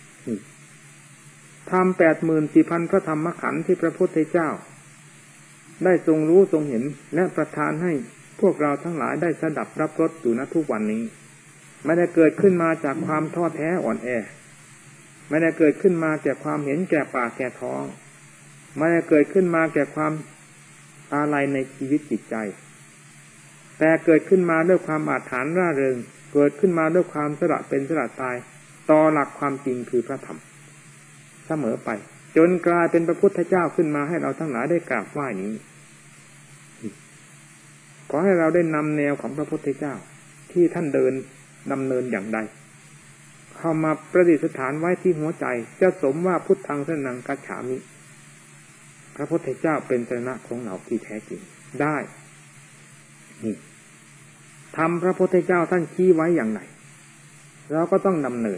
ธรรม 84,000 พระธรรมขันธ์ที่พระพุทธเจ้าได้ทรงรู้ทรงเห็นและประทานให้พวกเราทั้งหลายได้สดับรับรสอยู่ณทุกวันนี้ไม่ได้เกิดขึ้นมาจากความท้อแท้อ่อนแอไม่ได้เกิดขึ้นมาจากความเห็นแก่ปากแก่ท้องไม่ได้เกิดขึ้นมาแก่ความอาลัยในชีวิตจิตใจแต่เกิดขึ้นมาด้วยความอาถรรพ์ร่าเริงเกิดขึ้นมาด้วยความสละเป็นสละตายต่อหลักความจริงคือพระธรรมเสมอไปจนกลายเป็นพระพุทธเจ้าขึ้นมาให้เราทั้งหลายได้กราบไหว้นี้ขอให้เราได้นำแนวของพระพุทธเจ้าที่ท่านเดินดำเนินอย่างใดเข้ามาประดิษฐานไว้ที่หัวใจจะสมว่าพุทธังสรณังคัจฉามิพระพุทธเจ้าเป็นสรณะของเราที่แท้จริงได้นี่ทำพระพุทธเจ้าท่านชี้ไว้อย่างไรเราก็ต้องดำเนิน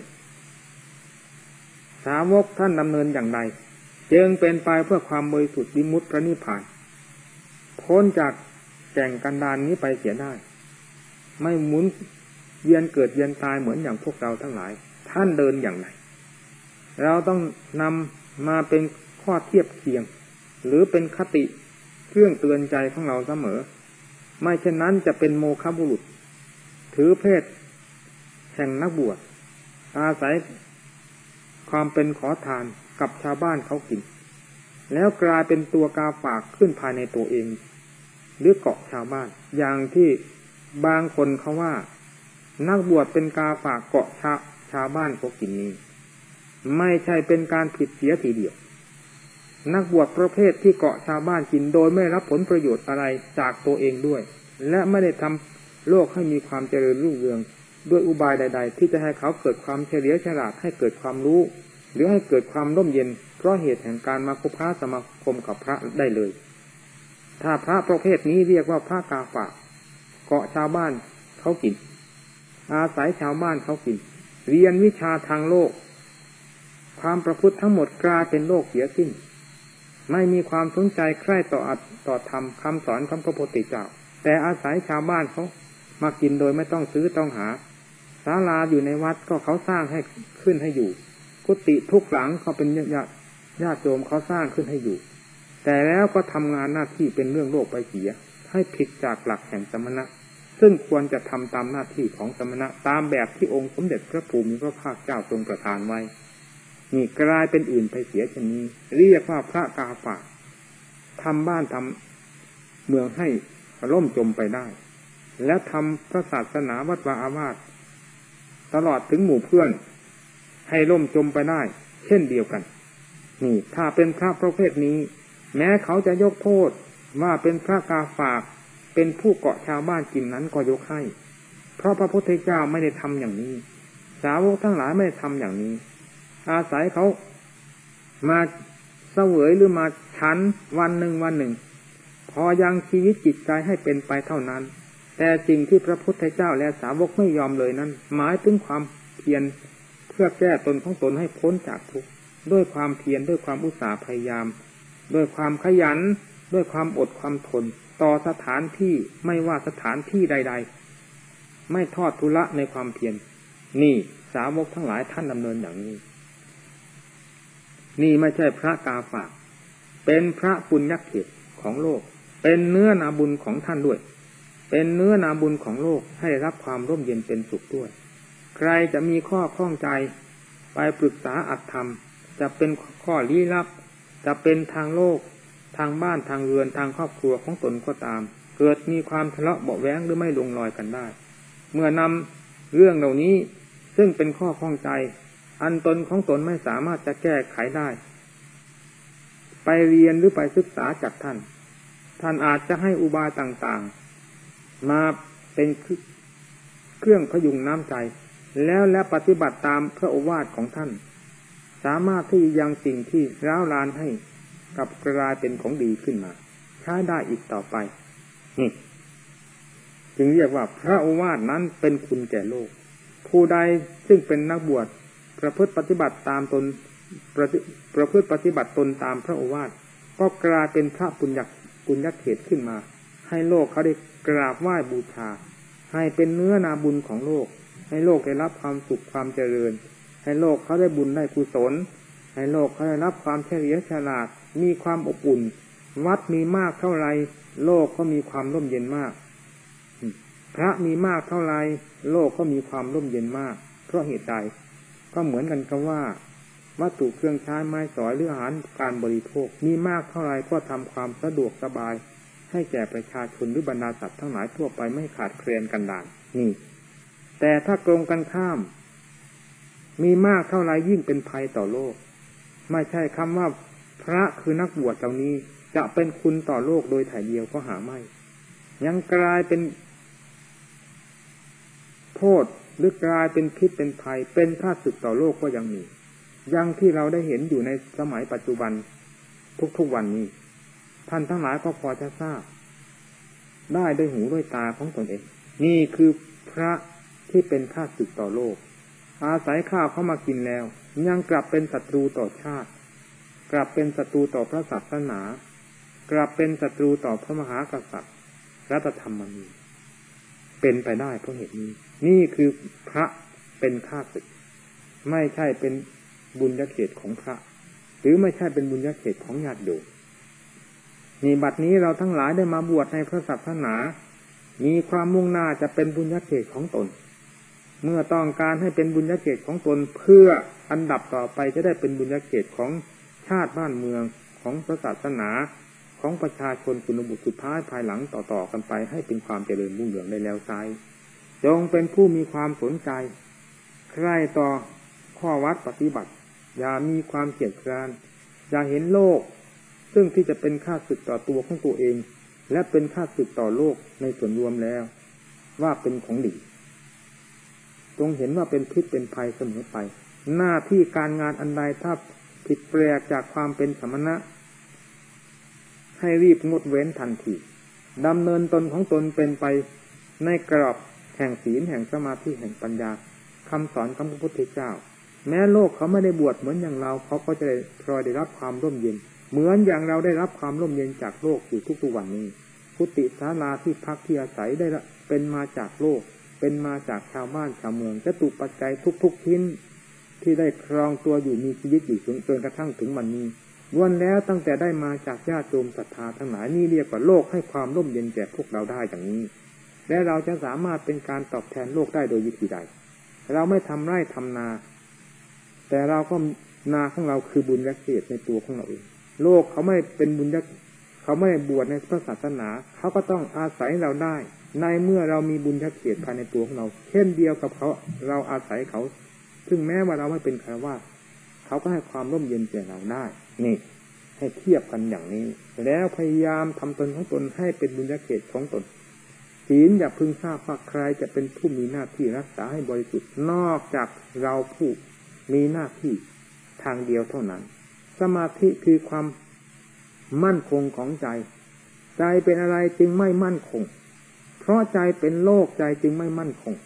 สาวกท่านดำเนินอย่างไรจึงเป็นไปเพื่อความบริสุทธิ์วิมุตติพระนิพพานพ้นจากแก่งกันดารนี้ไปเสียได้ไม่หมุนเวียนเกิดเวียนตายเหมือนอย่างพวกเราทั้งหลายท่านเดินอย่างไรเราต้องนำมาเป็นข้อเทียบเคียงหรือเป็นคติเครื่องเตือนใจของเราเสมอไม่เช่นนั้นจะเป็นโมฆะบุรุษถือเพศแห่งนักบวชอาศัยความเป็นขอทานกับชาวบ้านเขากินแล้วกลายเป็นตัวกาฝากขึ้นภายในตัวเองหรือเกาะชาวบ้านอย่างที่บางคนเขาว่านักบวชเป็นกาฝากเกาะชาวบ้านเขากินนี้ไม่ใช่เป็นการผิดเสียทีเดียวนักบวชประเภทที่เกาะชาวบ้านกินโดยไม่รับผลประโยชน์อะไรจากตัวเองด้วยและไม่ได้ทำโลกให้มีความเจริญรุ่งเรืองด้วยอุบายใดๆที่จะให้เขาเกิดความเฉลียวฉลาดให้เกิดความรู้หรือให้เกิดความร่มเย็นเพราะเหตุแห่งการมาคบค้าสมาคมกับพระได้เลยถ้าพระประเภทนี้เรียกว่าพระกาฝากเกาะชาวบ้านเขากินอาศัยชาวบ้านเขากินเรียนวิชาทางโลกความประพฤติทั้งหมดกลายเป็นโลกเสียสิ้นไม่มีความสนใจใคร่ต่อธรรมคำสอนของพระพุทธเจ้าแต่อาศัยชาวบ้านเขามากินโดยไม่ต้องซื้อต้องหาศาลาอยู่ในวัดก็เขาสร้างให้ขึ้นให้อยู่กุฏิทุกหลังเขาเป็นญาติโยมเขาสร้างขึ้นให้อยู่แต่แล้วก็ทำงานหน้าที่เป็นเรื่องโลกไปเสียให้ผิดจากหลักแห่งสมณะซึ่งควรจะทำตามหน้าที่ของสมณะตามแบบที่องค์สมเด็จพระภูมิพระภาคเจ้าทรงประทานไว้นี่กลายเป็นอื่นไปเสียเช่นนี้เรียกว่าพระกาฝากทำบ้านทำเมืองให้ล่มจมไปได้และทำพระศาสนาวัดวาอาวาสตลอดถึงหมู่เพื่อนให้ล่มจมไปได้เช่นเดียวกันนี่ถ้าเป็นพระประเภทนี้แม้เขาจะยกโทษว่าเป็นพระกาฝากเป็นผู้เกาะชาวบ้านกินนั้นก็ยกให้เพราะพระพุทธเจ้าไม่ได้ทำอย่างนี้สาวกทั้งหลายไม่ได้ทำอย่างนี้อาศัยเขามาเสวยหรือมาฉันวันหนึ่งพอยังชีวิตจิตใจให้เป็นไปเท่านั้นแต่สิ่งที่พระพุทธเจ้าและสาวกไม่ยอมเลยนั้นหมายถึงความเพียรพื่อแก้ตนของตนให้พ้นจากทุกข์ด้วยความเพียรด้วยความอุตสาห์พยายามด้วยความขยันด้วยความอดความทนต่อสถานที่ไม่ว่าสถานที่ใดๆไม่ทอดทุระในความเพียรนี่สาวกทั้งหลายท่านดำเนินอย่างนี้นี่ไม่ใช่พระกาฝากเป็นพระปุญญเขตของโลกเป็นเนื้อนาบุญของท่านด้วยเป็นเนื้อนาบุญของโลกให้ได้รับความร่มเย็นเป็นสุขด้วยใครจะมีข้อข้องใจไปปรึกษาอัตธรรมจะเป็นข้อลี้ลับจะเป็นทางโลกทางบ้านทางเรือนทางครอบครัวของตนก็ตามเกิดมีความทะเลาะเบาะแว้งหรือไม่ลงรอยกันได้เมื่อนำเรื่องเหล่านี้ซึ่งเป็นข้อข้องใจอันตนของตนไม่สามารถจะแก้ไขได้ไปเรียนหรือไปศึกษาจากท่านอาจจะให้อุบายต่างๆมาเป็นเครื่องพยุงน้ำใจและปฏิบัติตามพระโอวาทของท่านสามารถที่ยังสิ่งที่ร้าวรานให้กลับกลายเป็นของดีขึ้นมาใช้ได้อีกต่อไปนี่จึงเรียกว่าพระโอวาทนั้นเป็นคุณแก่โลกผู้ใดซึ่งเป็นนักบวชประพฤติปฏิบัติตามตนประพฤติปฏิบัติตนตามพระโอวาทก็กลายเป็นพระปุญญเขตขึ้นมาให้โลกเขาได้กราบไหว้บูชาให้เป็นเนื้อนาบุญของโลกให้โลกได้รับความสุขความเจริญให้โลกเขาได้บุญได้กุศลให้โลกเขาได้รับความเฉลียวฉลาดมีความอบอุ่นวัดมีมากเท่าไรโลกก็มีความร่มเย็นมากพระมีมากเท่าไรโลกก็มีความร่มเย็นมากเพราะเหตุใดก็เหมือนกันกับว่าวัตถุเครื่องใช้ไม้สอยหรืออาหารการบริโภคมีมากเท่าไรก็ทำความสะดวกสบายให้แก่ประชาชนหรือบรรดาสัตว์ทั้งหลายทั่วไปไม่ขาดแคลนกันดารนี่แต่ถ้าตรงกันข้ามมีมากเท่าไรยิ่งเป็นภัยต่อโลกไม่ใช่คำว่าพระคือนักบวชเหล่านี้จะเป็นคุณต่อโลกโดยถ่ายเดียวก็หาไม่ยังกลายเป็นโทษหรือกลายเป็นพิษเป็นภัยเป็นข้าศึกต่อโลกก็ยังมีอย่างที่เราได้เห็นอยู่ในสมัยปัจจุบันทุกๆวันนี้ท่านทั้งหลายก็พอจะทราบได้ด้วยหูด้วยตาของตนเองนี่คือพระที่เป็นข้าศึกต่อโลกอาศัยข้าวเข้ามากินแล้วยังกลับเป็นศัตรูต่อชาติกลับเป็นศัตรูต่อพระศาสนากลับเป็นศัตรูต่อพระมหากษัตริย์รัฐธรรมนูญเป็นไปได้เพราะเหตุนี้นี่คือพระเป็นข้าศึกไม่ใช่เป็นบุญญเขตของพระหรือไม่ใช่เป็นบุญญเขตของญาติโยมนี่บัดนี้เราทั้งหลายได้มาบวชในพระศาสนามีความมุ่งหน้าจะเป็นบุญญเขตของตนเมื่อต้องการให้เป็นบุญญเขตของตนเพื่ออันดับต่อไปจะได้เป็นบุญญเขตของชาติบ้านเมืองของพระศาสนาของประชาชนคุณบุตรสุดท้ายภายหลังต่อกันไปให้เป็นความเจริญรุ่งเรืองได้แล้วไซจงเป็นผู้มีความสนใจใคร่ต่อข้อวัดปฏิบัติอย่ามีความเกียจคร้านอย่าเห็นโลกซึ่งที่จะเป็นข้าศึกต่อตัวของตัวเองและเป็นข้าศึกต่อโลกในส่วนรวมแล้วว่าเป็นของดีจงเห็นว่าเป็นพิษเป็นภัยเสมอไปหน้าที่การงานอันใดถ้าผิดแปลกจากความเป็นสมณะให้รีบงดเว้นทันทีดำเนินตนของตนเป็นไปในกรอบแห่งศีลแห่งสมาธิแห่งปัญญาคำสอนของพระพุทธเจ้าแม้โลกเขาไม่ได้บวชเหมือนอย่างเราเขาก็จะได้พลอยได้รับความร่มเย็นเหมือนอย่างเราได้รับความร่มเย็นจากโลกอยู่ทุกๆวันนี้กุฏิศาลาที่พักที่อาศัยได้เป็นมาจากโลกเป็นมาจากชาวบ้านชาวเมืองจตุปัจจัยทุกๆชิ้นที่ได้ครองตัวอยู่มีชีวิตอยู่จนกระทั่งถึงวันนี้ล้วนแล้วตั้งแต่ได้มาจากญาติโยมศรัทธาทั้งหลายนี่เรียกว่าโลกให้ความร่มเย็นแก่พวกเราได้อย่างนี้และเราจะสามารถเป็นการตอบแทนโลกได้โดยวิธีใดเราไม่ทำไร่ทำนาแต่เราก็นาของเราคือบุญญเขตในตัวของเราเองโลกเขาไม่เป็นบุญญเขาไม่บวชในพระศาสนาเขาก็ต้องอาศัยเราได้ในเมื่อเรามีบุญญเขตภายในตัวของเราเช่นเดียวกับเขาเราอาศัยเขาซึ่งแม้ว่าเราไม่เป็นฆราวาสเขาก็ให้ความร่มเย็นแก่เราได้นี่ให้เทียบกันอย่างนี้แล้วพยายามทำตนของตนให้เป็นบุญญเขตของตนศีลอย่าพึงทราบว่าใครจะเป็นผู้มีหน้าที่รักษาให้บริสุทธิ์นอกจากเราผู้มีหน้าที่ทางเดียวเท่านั้นสมาธิคือความมั่นคงของใจใจเป็นอะไรจึงไม่มั่นคงเพราะใจเป็นโลกใจจึงไม่มั่นคง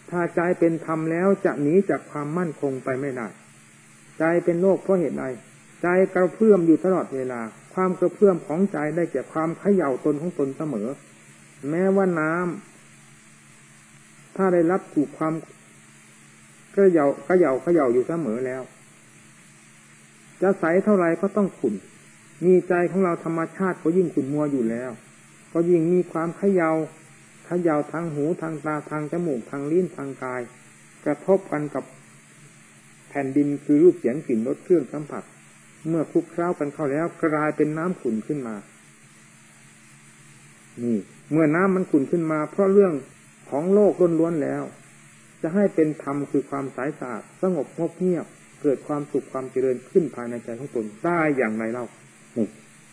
ถ้าใจเป็นธรรมแล้วจะหนีจากความมั่นคงไปไม่ได้ใจเป็นโลกเพราะเหตุใดใจกระเพื่อมอยู่ตลอดเวลาความกระเพื่อมของใจได้แก่ความเขย่าตนของตนเสมอแม้ว่าน้ำถ้าได้รับถูกความเขย่าอยู่เสมอแล้วจะใสเท่าไรก็ต้องขุ่นมีใจของเราธรรมชาติก็ยิ่งขุ่นมัวอยู่แล้วก็ยิ่งมีความเขย่าทางหูทางตาทางจมูกทางลิ้นทางกายกระทบกันกับแผ่นดินคือรูปเสียงกลิ่นรสเครื่องสัมผัสเมื่อคลุกเคล้ากันเข้าแล้วกลายเป็นน้ำขุ่นขึ้นมานี่เมื่อน้ำมันขุ่นขึ้นมาเพราะเรื่องของโลกล้วนๆแล้วจะให้เป็นธรรมคือความใสสะอาดสงบงบเงียบเกิดความสุขความเจริญขึ้นภายในใจของตนได้อย่างไรเล่านี่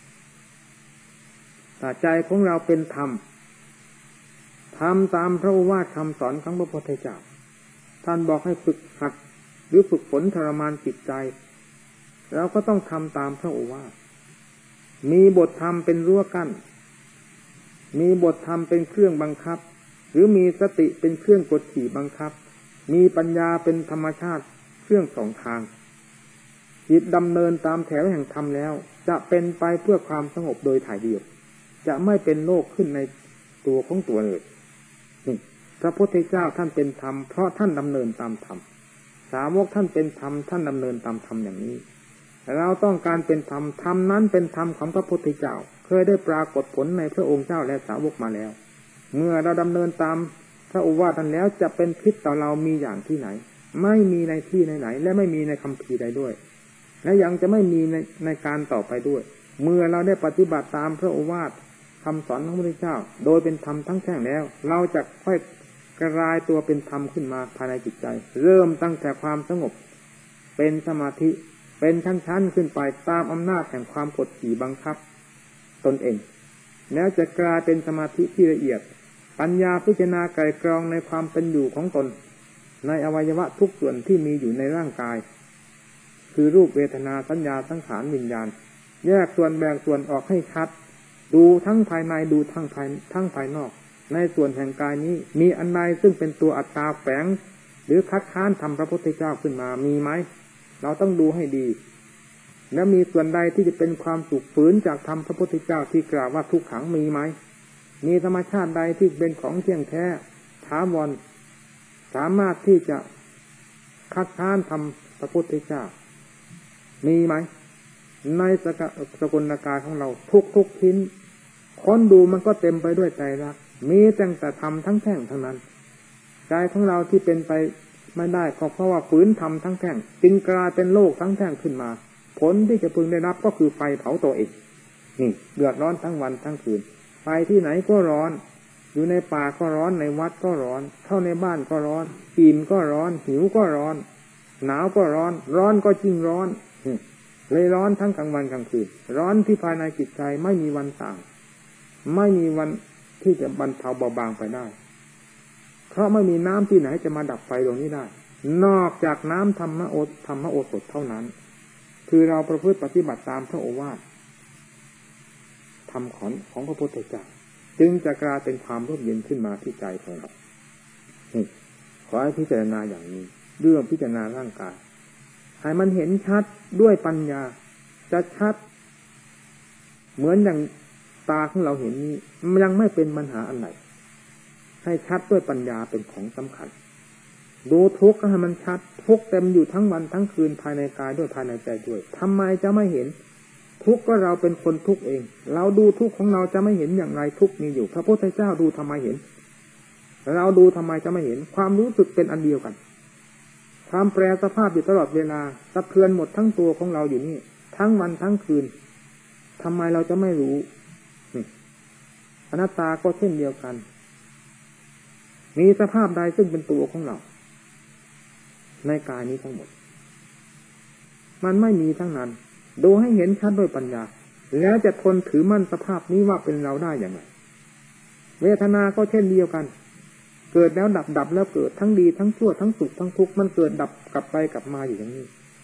แต่ใจของเราเป็นธรรมทำตามพระโอวาทคำสอนของพระพุทธเจ้าท่านบอกให้ฝึกหัดหรือฝึกฝนทรมานจิตใจเราก็ต้องทำตามพระโอวาทมีบทธรรมเป็นรั้วกั้นมีบทธรรมเป็นเครื่องบังคับหรือมีสติเป็นเครื่องกดขี่บังคับมีปัญญาเป็นธรรมชาติเครื่องสองทางจิตดำเนินตามแถวแห่งธรรมแล้วจะเป็นไปเพื่อความสงบโดยถ่ายเดียวจะไม่เป็นโลกขึ้นในตัวของตัวเลยพระพุทธเจ้าท่านเป็นธรรมเพราะท่านดำเนินตามธรรมสาวกท่านเป็นธรรมท่านดำเนินตามธรรมอย่างนี้เราต้องการเป็นธรรมธรรมนั้นเป็นธรรมของพระพุทธเจ้าเคยได้ปรากฏผลในพระองค์เจ้าและสาวกมาแล้วเมื่อเราดำเนินตามพระโอวาทนั้นแล้วจะเป็นพิษต่อเรามีอย่างที่ไหนไม่มีในที่ไหนและไม่มีในคัมภีร์ใดด้วยและยังจะไม่มีในการต่อไปด้วยเมื่อเราได้ปฏิบัติตามพระโอวาทคำสอนของพระพุทธเจ้าโดยเป็นธรรมทั้งแท่งแล้วเราจะค่อยกลายตัวเป็นธรรมขึ้นมาภายในจิตใจเริ่มตั้งแต่ความสงบเป็นสมาธิเป็นชั้นๆขึ้นไปตามอำนาจแห่งความกดขี่บังคับตนเองแล้วจะกลายเป็นสมาธิที่ละเอียดปัญญาพิจารณาไกลกรองในความเป็นอยู่ของตนในอวัยวะทุกส่วนที่มีอยู่ในร่างกายคือรูปเวทนาสัญญาสังขารวิญญาณแยกส่วนแบ่งส่วนออกให้ชัดดูทั้งภายในดูทั้งภายนอกในส่วนแห่งกายนี้มีอันใดซึ่งเป็นตัวอัตตาแฝงหรือคัดค้านธรรมพระพุทธเจ้าขึ้นมามีไหมเราต้องดูให้ดีแล้วมีส่วนใดที่จะเป็นความสุขฝืนจากธรรมพระพุทธเจ้าที่กล่าวว่าทุกขังมีไหมมีธรรมชาติใดที่เป็นของเที่ยงแท้ถาวรสามารถที่จะคัดค้านธรรมพระพุทธเจ้ามีไหมในสกุลกายของเราทุกชิ้นค้นดูมันก็เต็มไปด้วยใจรักมีแต่ธรรมทั้งแท่งทั้งนั้นใจของเราที่เป็นไปไม่ได้เพราะว่าฝืนธรรมทั้งแท่งจึงกลายเป็นโลกทั้งแท่งขึ้นมาผลที่จะพึงได้รับก็คือไฟเผาตัวเองนี่เดือดร้อนทั้งวันทั้งคืนไปที่ไหนก็ร้อนอยู่ในป่าก็ร้อนในวัดก็ร้อนเข้าในบ้านก็ร้อนอิ่มก็ร้อนหิวก็ร้อนหนาวก็ร้อนร้อนก็ยิ่งร้อนเลยร้อนทั้งกลางวันกลางคืนร้อนที่ภายในจิตใจไม่มีวันต่างไม่มีวันที่จะบรรเทาเบาบางไปได้เพราะไม่มีน้ำที่ไหนจะมาดับไฟตรงนี้ได้นอกจากน้ำธรรมโอสถเท่านั้นคือเราประพฤติปฏิบัติตามพระโอวาทธรรมของพระพุทธเจ้าจึงจะกลายเป็นความร่มเย็นขึ้นมาที่ใจของเราขอให้พิจารณาอย่างนี้เรื่องพิจารณาร่างกายให้มันเห็นชัดด้วยปัญญาจะชัดเหมือนอย่างตาของเราเห็นนี้มันยังไม่เป็นปัญหาอันไหนให้ชัดด้วยปัญญาเป็นของสำคัญดูทุกข์ก็ให้มันชัดทุกข์เต็มอยู่ทั้งวันทั้งคืนภายในกายด้วยภายในใจด้วยทำไมจะไม่เห็นทุกข์ก็เราเป็นคนทุกข์เองเราดูทุกข์ของเราจะไม่เห็นอย่างไรทุกข์มีอยู่พระพุทธเจ้าดูทำไมเห็นเราดูทำไมจะไม่เห็นความรู้สึกเป็นอันเดียวกันความแปรสภาพอยู่ตลอดเวลาสะเทือนหมดทั้งตัวของเราอยู่นี่ทั้งวันทั้งคืนทำไมเราจะไม่รู้อนัตตาก็เช่นเดียวกันมีสภาพใดซึ่งเป็นตัวของเราในกายนี้ทั้งหมดมันไม่มีทั้งนั้นดูให้เห็นชัดด้วยปัญญาแล้วจะทนถือมั่นสภาพนี้ว่าเป็นเราได้อย่างไรเวทนาก็เช่นเดียวกันเกิดแล้วดับแล้วเกิดทั้งดีทั้งชั่วทั้งสุขทั้งทุกข์มันเกิดดับกลับไปกลับมาอยู่อย่างนี้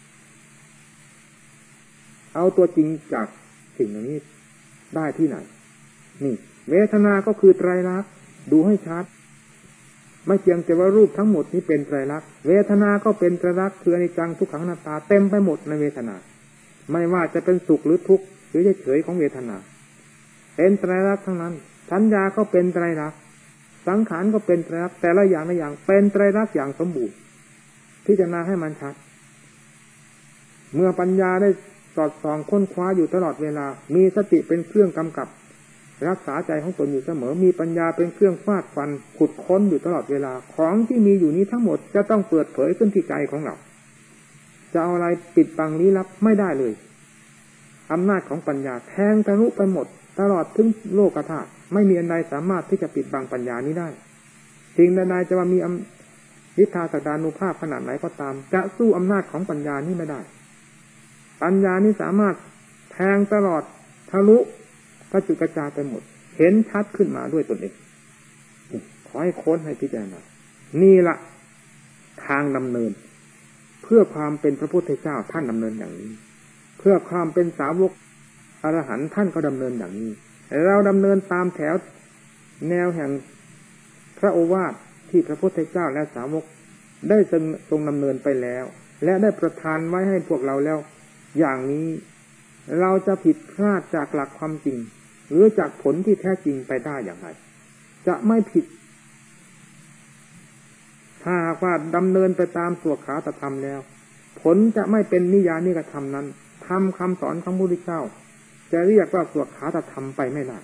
เอาตัวจริงจากสิ่งนี้ได้ที่ไหนนี่เวทนาก็คือไตรลักษณ์ดูให้ชัดไม่เพียงแต่ว่ารูปทั้งหมดนี้เป็นไตรลักษณ์เวทนาก็เป็นไตรลักษณ์คืออนิจจังทุกขังอนัตตาเต็มไปหมดในเวทนาไม่ว่าจะเป็นสุขหรือทุกข์หรือเฉยๆของเวทนาเป็นไตรลักษณ์ทั้งนั้นสัญญาก็เป็นไตรลักษณ์สังขารก็เป็นไตรลักษณ์แต่ละอย่างเป็นไตรลักษณ์อย่างสมบูรณ์พิจารณาให้มันชัดเมื่อปัญญาได้สอดส่องค้นคว้าอยู่ตลอดเวลามีสติเป็นเครื่องกำกับรักษาใจของตนอยู่เสมอมีปัญญาเป็นเครื่องฟาดฟันขุดค้นอยู่ตลอดเวลาของที่มีอยู่นี้ทั้งหมดจะต้องเปิดเผยขึ้นที่ใจของเราจะเอาอะไรปิดบังลี้ลับไม่ได้เลยอำนาจของปัญญาแทงทะลุไปหมดตลอดถึงโลกธาตุไม่มีอันใดสามารถที่จะปิดบังปัญญานี้ได้สิ่งใดๆจะว่ามีฤทธาศักดานุภาพขนาดไหนก็ตามจะสู้อำนาจของปัญญานี้ไม่ได้ปัญญานี้สามารถแทงตลอดทะลุกระจุกกระจายไปหมดเห็นชัดขึ้นมาด้วยตนเองขอให้ค้นให้พิจารณานี่ละทางดำเนินเพื่อความเป็นพระพุทธเจ้าท่านดำเนินอย่างนี้เพื่อความเป็นสาวกอรหันต์ท่านก็ดำเนินอย่างนี้เราดำเนินตามแถวแนวแห่งพระโอวาทที่พระพุทธเจ้าและสาวกได้ทรงดำเนินไปแล้วและได้ประทานไว้ให้พวกเราแล้วอย่างนี้เราจะผิดพลาดจากหลักความจริงหรือจากผลที่แท้จริงไปได้อย่างไรจะไม่ผิดถ้าหากว่าดำเนินไปตามสวขาตธรรมแล้วผลจะไม่เป็นนิยานิกธรรมนั้นทำคำสอนของพระพุทธเจ้าจะเรียกว่าสวขาตธรรมไปไม่ได้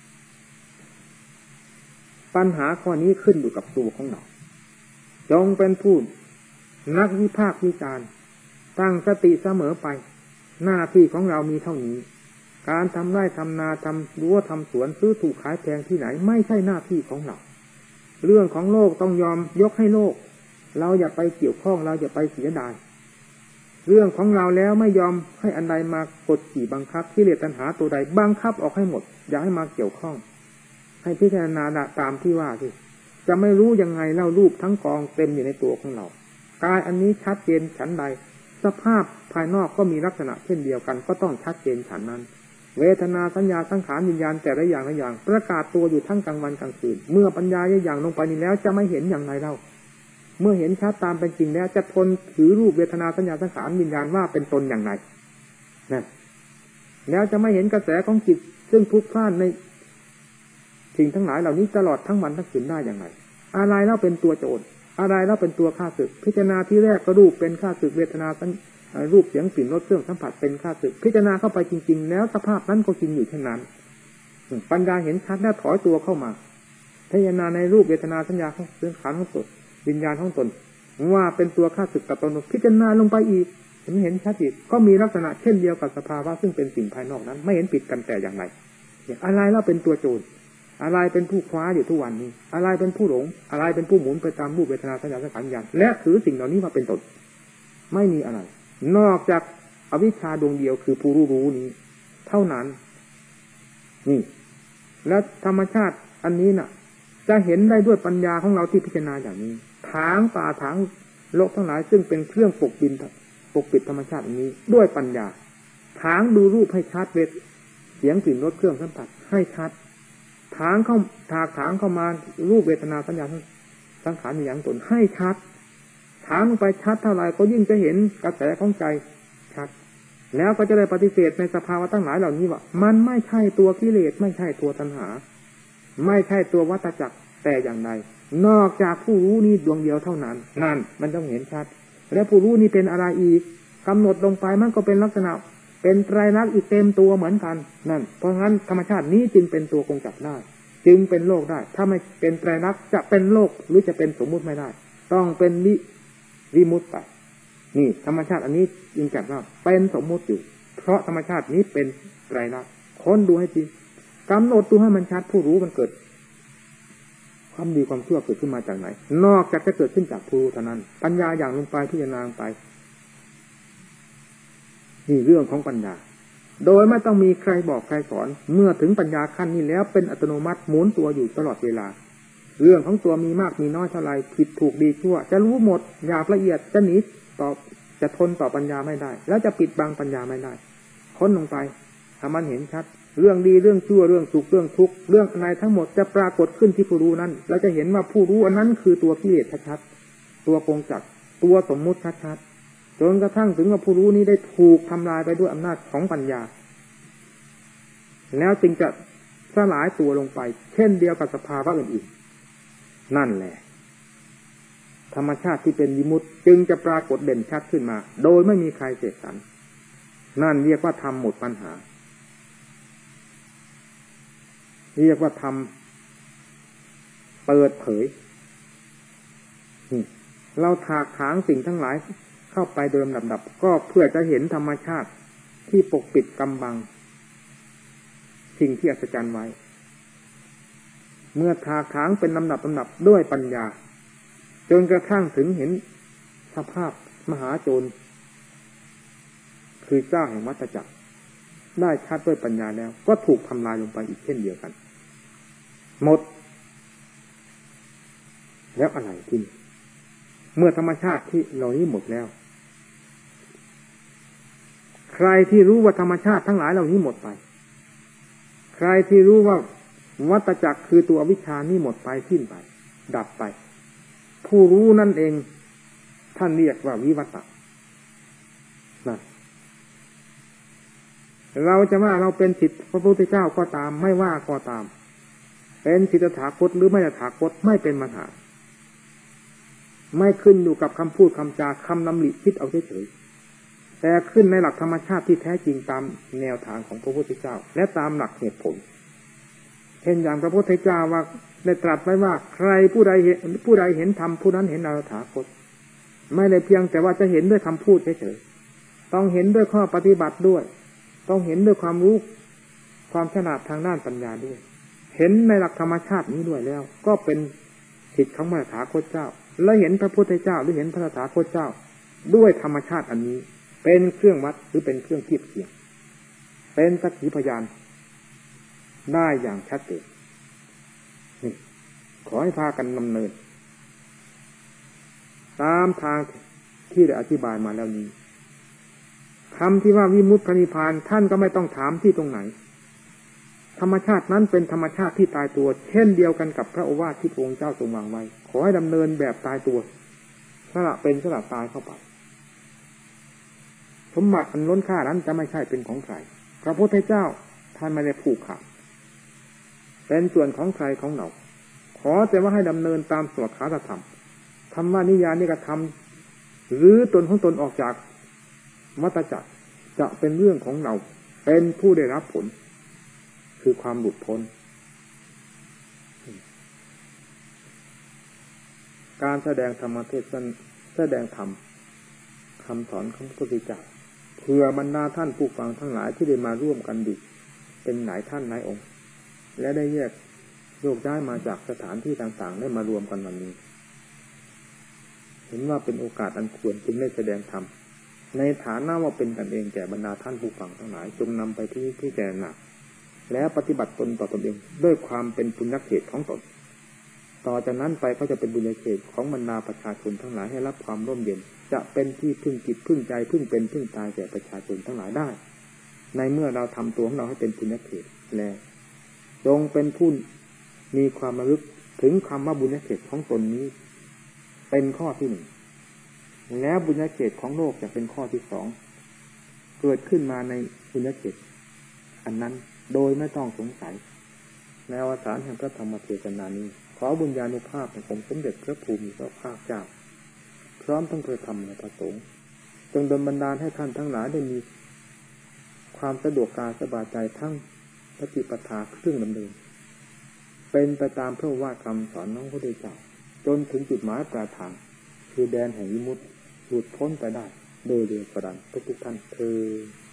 ปัญหาข้อนี้ขึ้นอยู่กับตัวของเราจงเป็นผู้นักวิพากษ์วิจารณ์ตั้งสติเสมอไปหน้าที่ของเรามีเท่านี้การทำไร่ทำนาทำรั้วทำสวนซื้อถูกขายแพงที่ไหนไม่ใช่หน้าที่ของเราเรื่องของโลกต้องยอมยกให้โลกเราอย่าไปเกี่ยวข้องเราอย่าไปเสียดายเรื่องของเราแล้วไม่ยอมให้อันใดมากดขี่บังคับกิเลสตัณหาตัวใดบังคับออกให้หมดอย่าให้มาเกี่ยวข้องให้พิจารณาตามที่ว่าสิจะไม่รู้ยังไงเล่ารูปทั้งกองเต็มอยู่ในตัวของเรากายอันนี้ชัดเจนฉันใดสภาพภายนอกก็มีลักษณะเช่นเดียวกันก็ต้องชัดเจนฉันนั้นเวทนาสัญญาสังขารวิญญาณแต่ละอย่างละอย่างประกาศตัวอยู่ทั้งกลางวันกลางคืนเมื่อปัญญาอย่างลงไปนี้แล้วจะไม่เห็นอย่างไรเล่าเมื่อเห็นชัดตามเป็นจริงแล้วจะทนถือรูปเวทนาสัญญาสังขารวิญญาณว่าเป็นตนอย่างไรนั่นแล้วจะไม่เห็นกระแสของจิตซึ่งพลุกพล่านในสิ่งทั้งหลายเหล่านี้ตลอดทั้งวันทั้งคืนได้อย่างไรอะไรเล่าเป็นตัวโจรอะไรเล่าเป็นตัวฆ่าศึกพิจารณาที่แรกก็รูปเป็นฆ่าศึกเวทนารูปเสียงกลิ่นรสเครื่องสัมผัสเป็นฆ่าศึกพิจารณาเข้าไปจริงๆแล้วสภาพนั้นก็จริงอยู่เช่นนั้นปัญญาเห็นชัดแล้วถอยตัวเข้ามาพิจารณาในรูปเวทนาสัญญาของสังขารของตนวิญญาณของตนว่าเป็นตัวฆ่าศึกกับตนพิจารณาลงไปอีกเห็นชัดอีกก็มีลักษณะเช่นเดียวกับสภาวะซึ่งเป็นสิ่งภายนอกนั้นไม่เห็นผิดกันแต่อย่างไรอะไรเล่าเป็นตัวโจรอะไรเป็นผู้คว้าอยู่ทุกวันนี้อะไรเป็นผู้หลงอะไรเป็นผู้หมุนไปตามรูปเวทนาสัญญาสังขารวิญญาณและถือสิ่งเหล่านี้มาเป็นตนไม่มีอะไรนอกจากอวิชชาดวงเดียวคือผู้รู้นี้เท่านั้นนี่และธรรมชาติอันนี้น่ะจะเห็นได้ด้วยปัญญาของเราที่พิจารณาอย่างนี้ถางป่าถางโลกทั้งหลายซึ่งเป็นเครื่องปกปิดธรรมชาติอันนี้ด้วยปัญญาถางดูรูปให้ชัดเวทเสียงกลิ่นรสเครื่องสัมผัสให้ชัดถางเข้ามารูปเวทนาสัญญาสังขารวิญญาณตนให้ชัดถางไปชัดเท่าไรก็ยิ่งจะเห็นกระแสของใจชัดแล้วก็จะได้ปฏิเสธในสภาวะทั้งหลายเหล่านี้ว่ามันไม่ใช่ตัวกิเลสไม่ใช่ตัวตัณหาไม่ใช่ตัววัฏจักรแต่อย่างใดนอกจากผู้รู้นี้ดวงเดียวเท่านั้นนั่นมันต้องเห็นชัดแล้วผู้รู้นี้เป็นอะไรอีกกำหนดลงไปมันก็เป็นลักษณะเป็นไตรลักษณ์อีกเต็มตัวเหมือนกันนั่นเพราะงั้นธรรมชาตินี้จึงเป็นตัวคงจับได้จึงเป็นโลกได้ถ้าไม่เป็นไตรลักษณ์จะเป็นโลกหรือจะเป็นสมมุติไม่ได้ต้องเป็นวิมุตตินี่ธรรมชาติอันนี้จึงจับว่าเป็นสมมุติอยู่เพราะธรรมชาตินี้เป็นไตรลักษณ์ค้นดูให้จริงกำหนดดูให้มันชัดผู้รู้มันเกิดความดีความชั่วเกิดขึ้นมาจากไหนนอกจากจะเกิดขึ้นจากผู้รู้เท่านั้นปัญญาอย่างลงไปพิจารณาลงไปนี่เรื่องของปัญญาโดยไม่ต้องมีใครบอกใครสอนเมื่อถึงปัญญาขั้นนี้แล้วเป็นอัตโนมัติหมุนตัวอยู่ตลอดเวลาเรื่องของตัวมีมากมีน้อยเท่าไรผิดถูกดีชั่วจะรู้หมดหยาบละเอียดจะหนีต่อจะทนต่อปัญญาไม่ได้แล้วจะปิดบังปัญญาไม่ได้ค้นลงไปถ้ามันเห็นชัดเรื่องดีเรื่องชั่วเรื่องสุขเรื่องทุกข์เรื่องอะไรทั้งหมดจะปรากฏขึ้นที่ผู้รู้นั้นเราจะเห็นว่าผู้รู้อันนั้นคือตัวกิเลสชัดๆตัวกงจักรตัวสมมุติชัดๆจนกระทั่งถึงว่าผู้รู้นี้ได้ถูกทำลายไปด้วยอำนาจของปัญญาแล้วจึงจะสลายตัวลงไปเช่นเดียวกับสภาวะอื่นๆนั่นแหละธรรมชาติที่เป็นวิมุตติจึงจะปรากฏเด่นชัดขึ้นมาโดยไม่มีใครเสกสรรนั่นเรียกว่าธรรมหมดปัญหาเรียกว่าธรรมเปิดเผยเราถากถางสิ่งทั้งหลายเข้าไปโดยลำดับก็เพื่อจะเห็นธรรมชาติที่ปกปิดกำบังสิ่งที่อัศจรรย์ไว้เมื่อถากถางเป็นลำดับด้วยปัญญาจนกระทั่งถึงเห็นสภาพมหาโจรคือเจ้าแห่งวัฏจักรได้ชัดด้วยปัญญาแล้วก็ถูกทำลายลงไปอีกเช่นเดียวกันหมดแล้วอะไรที่เมื่อธรรมชาติที่เหล่านี้หมดแล้วใครที่รู้ว่าธรรมชาติทั้งหลายเหล่านี้หมดไปใครที่รู้ว่าวัฏจักรคือตัวอวิชชานี่หมดไปสิ้นไปดับไปผู้รู้นั่นเองท่านเรียกว่าวิวัตตะนั่นเราจะว่าเราเป็นศิษย์พระพุทธเจ้าก็ตามไม่ว่าก็ตามเป็นศิษย์ตถาคตหรือไม่ตถาคตไม่เป็นปัญหาไม่ขึ้นอยู่กับคำพูดคำจาคำนำหลีคิดเอาเฉยๆแต่ขึ้นในหลักธรรมชาติที่แท้จริงตามแนวทางของพระพุทธเจ้าและตามหลักเหตุผลเช่นอย่างพระพุทธเจ้าว่าได้ตรัสไว้ว่าใครผู้ใดเห็นธรรมผู้นั้นเห็นตถาคตไม่ได้เพียงแต่ว่าจะเห็นด้วยคำพูดเฉยๆต้องเห็นด้วยข้อปฏิบัติด้วยต้องเห็นด้วยความรู้ความฉลาดทางด้านปัญญาด้วยเห็นในหลักธรรมชาตินี้ด้วยแล้วก็เป็นศิษย์ของพระตถาคตเจ้าและเห็นพระพุทธเจ้าหรือเห็นพระตถาคตเจ้าด้วยธรรมชาติอันนี้เป็นเครื่องวัดหรือเป็นเครื่องเทียบเคียงเป็นสักขีพยานได้อย่างชัดเจนนี่ขอให้พากันดำเนินตามทางที่ได้อธิบายมาแล้วนี้คำที่ว่าวิมุตติพระนิพพานท่านก็ไม่ต้องถามที่ตรงไหนธรรมชาตินั้นเป็นธรรมชาติที่ตายตัวเช่นเดียวกันกับพระโอวาทที่พระองค์เจ้าทรงวางไว้ขอให้ดำเนินแบบตายตัวสละเป็นสละตายเข้าไปสมบัติอันล้นค่านั้นจะไม่ใช่เป็นของใครพระพุทธเจ้าท่านไม่ได้ผูกขาดเป็นส่วนของใครของเราขอแต่ว่าให้ดำเนินตามสวขาตธรรมธรรมนิยานิกธรรมหรือตนของตนออกจากวัฏจักรจะเป็นเรื่องของเราเป็นผู้ได้รับผลคือความหลุดพ้นการแสดงธรรมเทศน์แสดงธรรมคำสอนของพระพุทธเจ้าเพื่อบรรดาท่านผู้ฟังทั้งหลายที่ได้มาร่วมกันดิเป็นหลายท่านหลายองค์และได้แยกโยกย้ายมาจากสถานที่ต่างๆได้มารวมกันวันนี้เห็นว่าเป็นโอกาสอันควรจึงได้แสดงธรรมในฐานะว่าเป็นกันเองแก่บรรดาท่านผู้ฟังทั้งหลายจงนำไปที่พิจารณาแล้วปฏิบัติตนต่อตนเองด้วยความเป็นบุญญาเขตของตนต่อจากนั้นไปก็จะเป็นบุญญาเขตของบรรดาประชาชนทั้งหลายให้รับความร่มเย็นจะเป็นที่พึ่งจิตพึ่งใจพึ่งเป็นพึ่งตายแก่ประชาชนทั้งหลายได้ในเมื่อเราทำตัวของเราให้เป็นบุญญาเขตแล้วจงเป็นผู้มีความระลึกถึงคำว่าบุญญาเขตของตนนี้เป็นข้อที่หนึ่งแล้วบุญญาเขตของโลกจะเป็นข้อที่สองเกิดขึ้นมาในบุญญาเขตอันนั้นโดยไม่ต้องสงสัยในอวสานแห่งพระธรรมเทศนานี้ขอบุญญาณุภาพแห่งองค์สมเด็จพระภูมิพระภาคเจ้าพร้อมทั้งเคยทำในพระสงฆ์จงดลบันดาลให้ท่านทั้งหลายได้มีความสะดวกกายสบายใจทั้งปฏิปทาเครื่องดำเนินเป็นไปตามพระวาทคำสอนของพระพุทธเจ้าจนถึงจุดหมายปลายทางคือแดนแห่งวิมุตติหลุดพ้นไปได้โดยเร็วกระดันทุกท่านเทอญ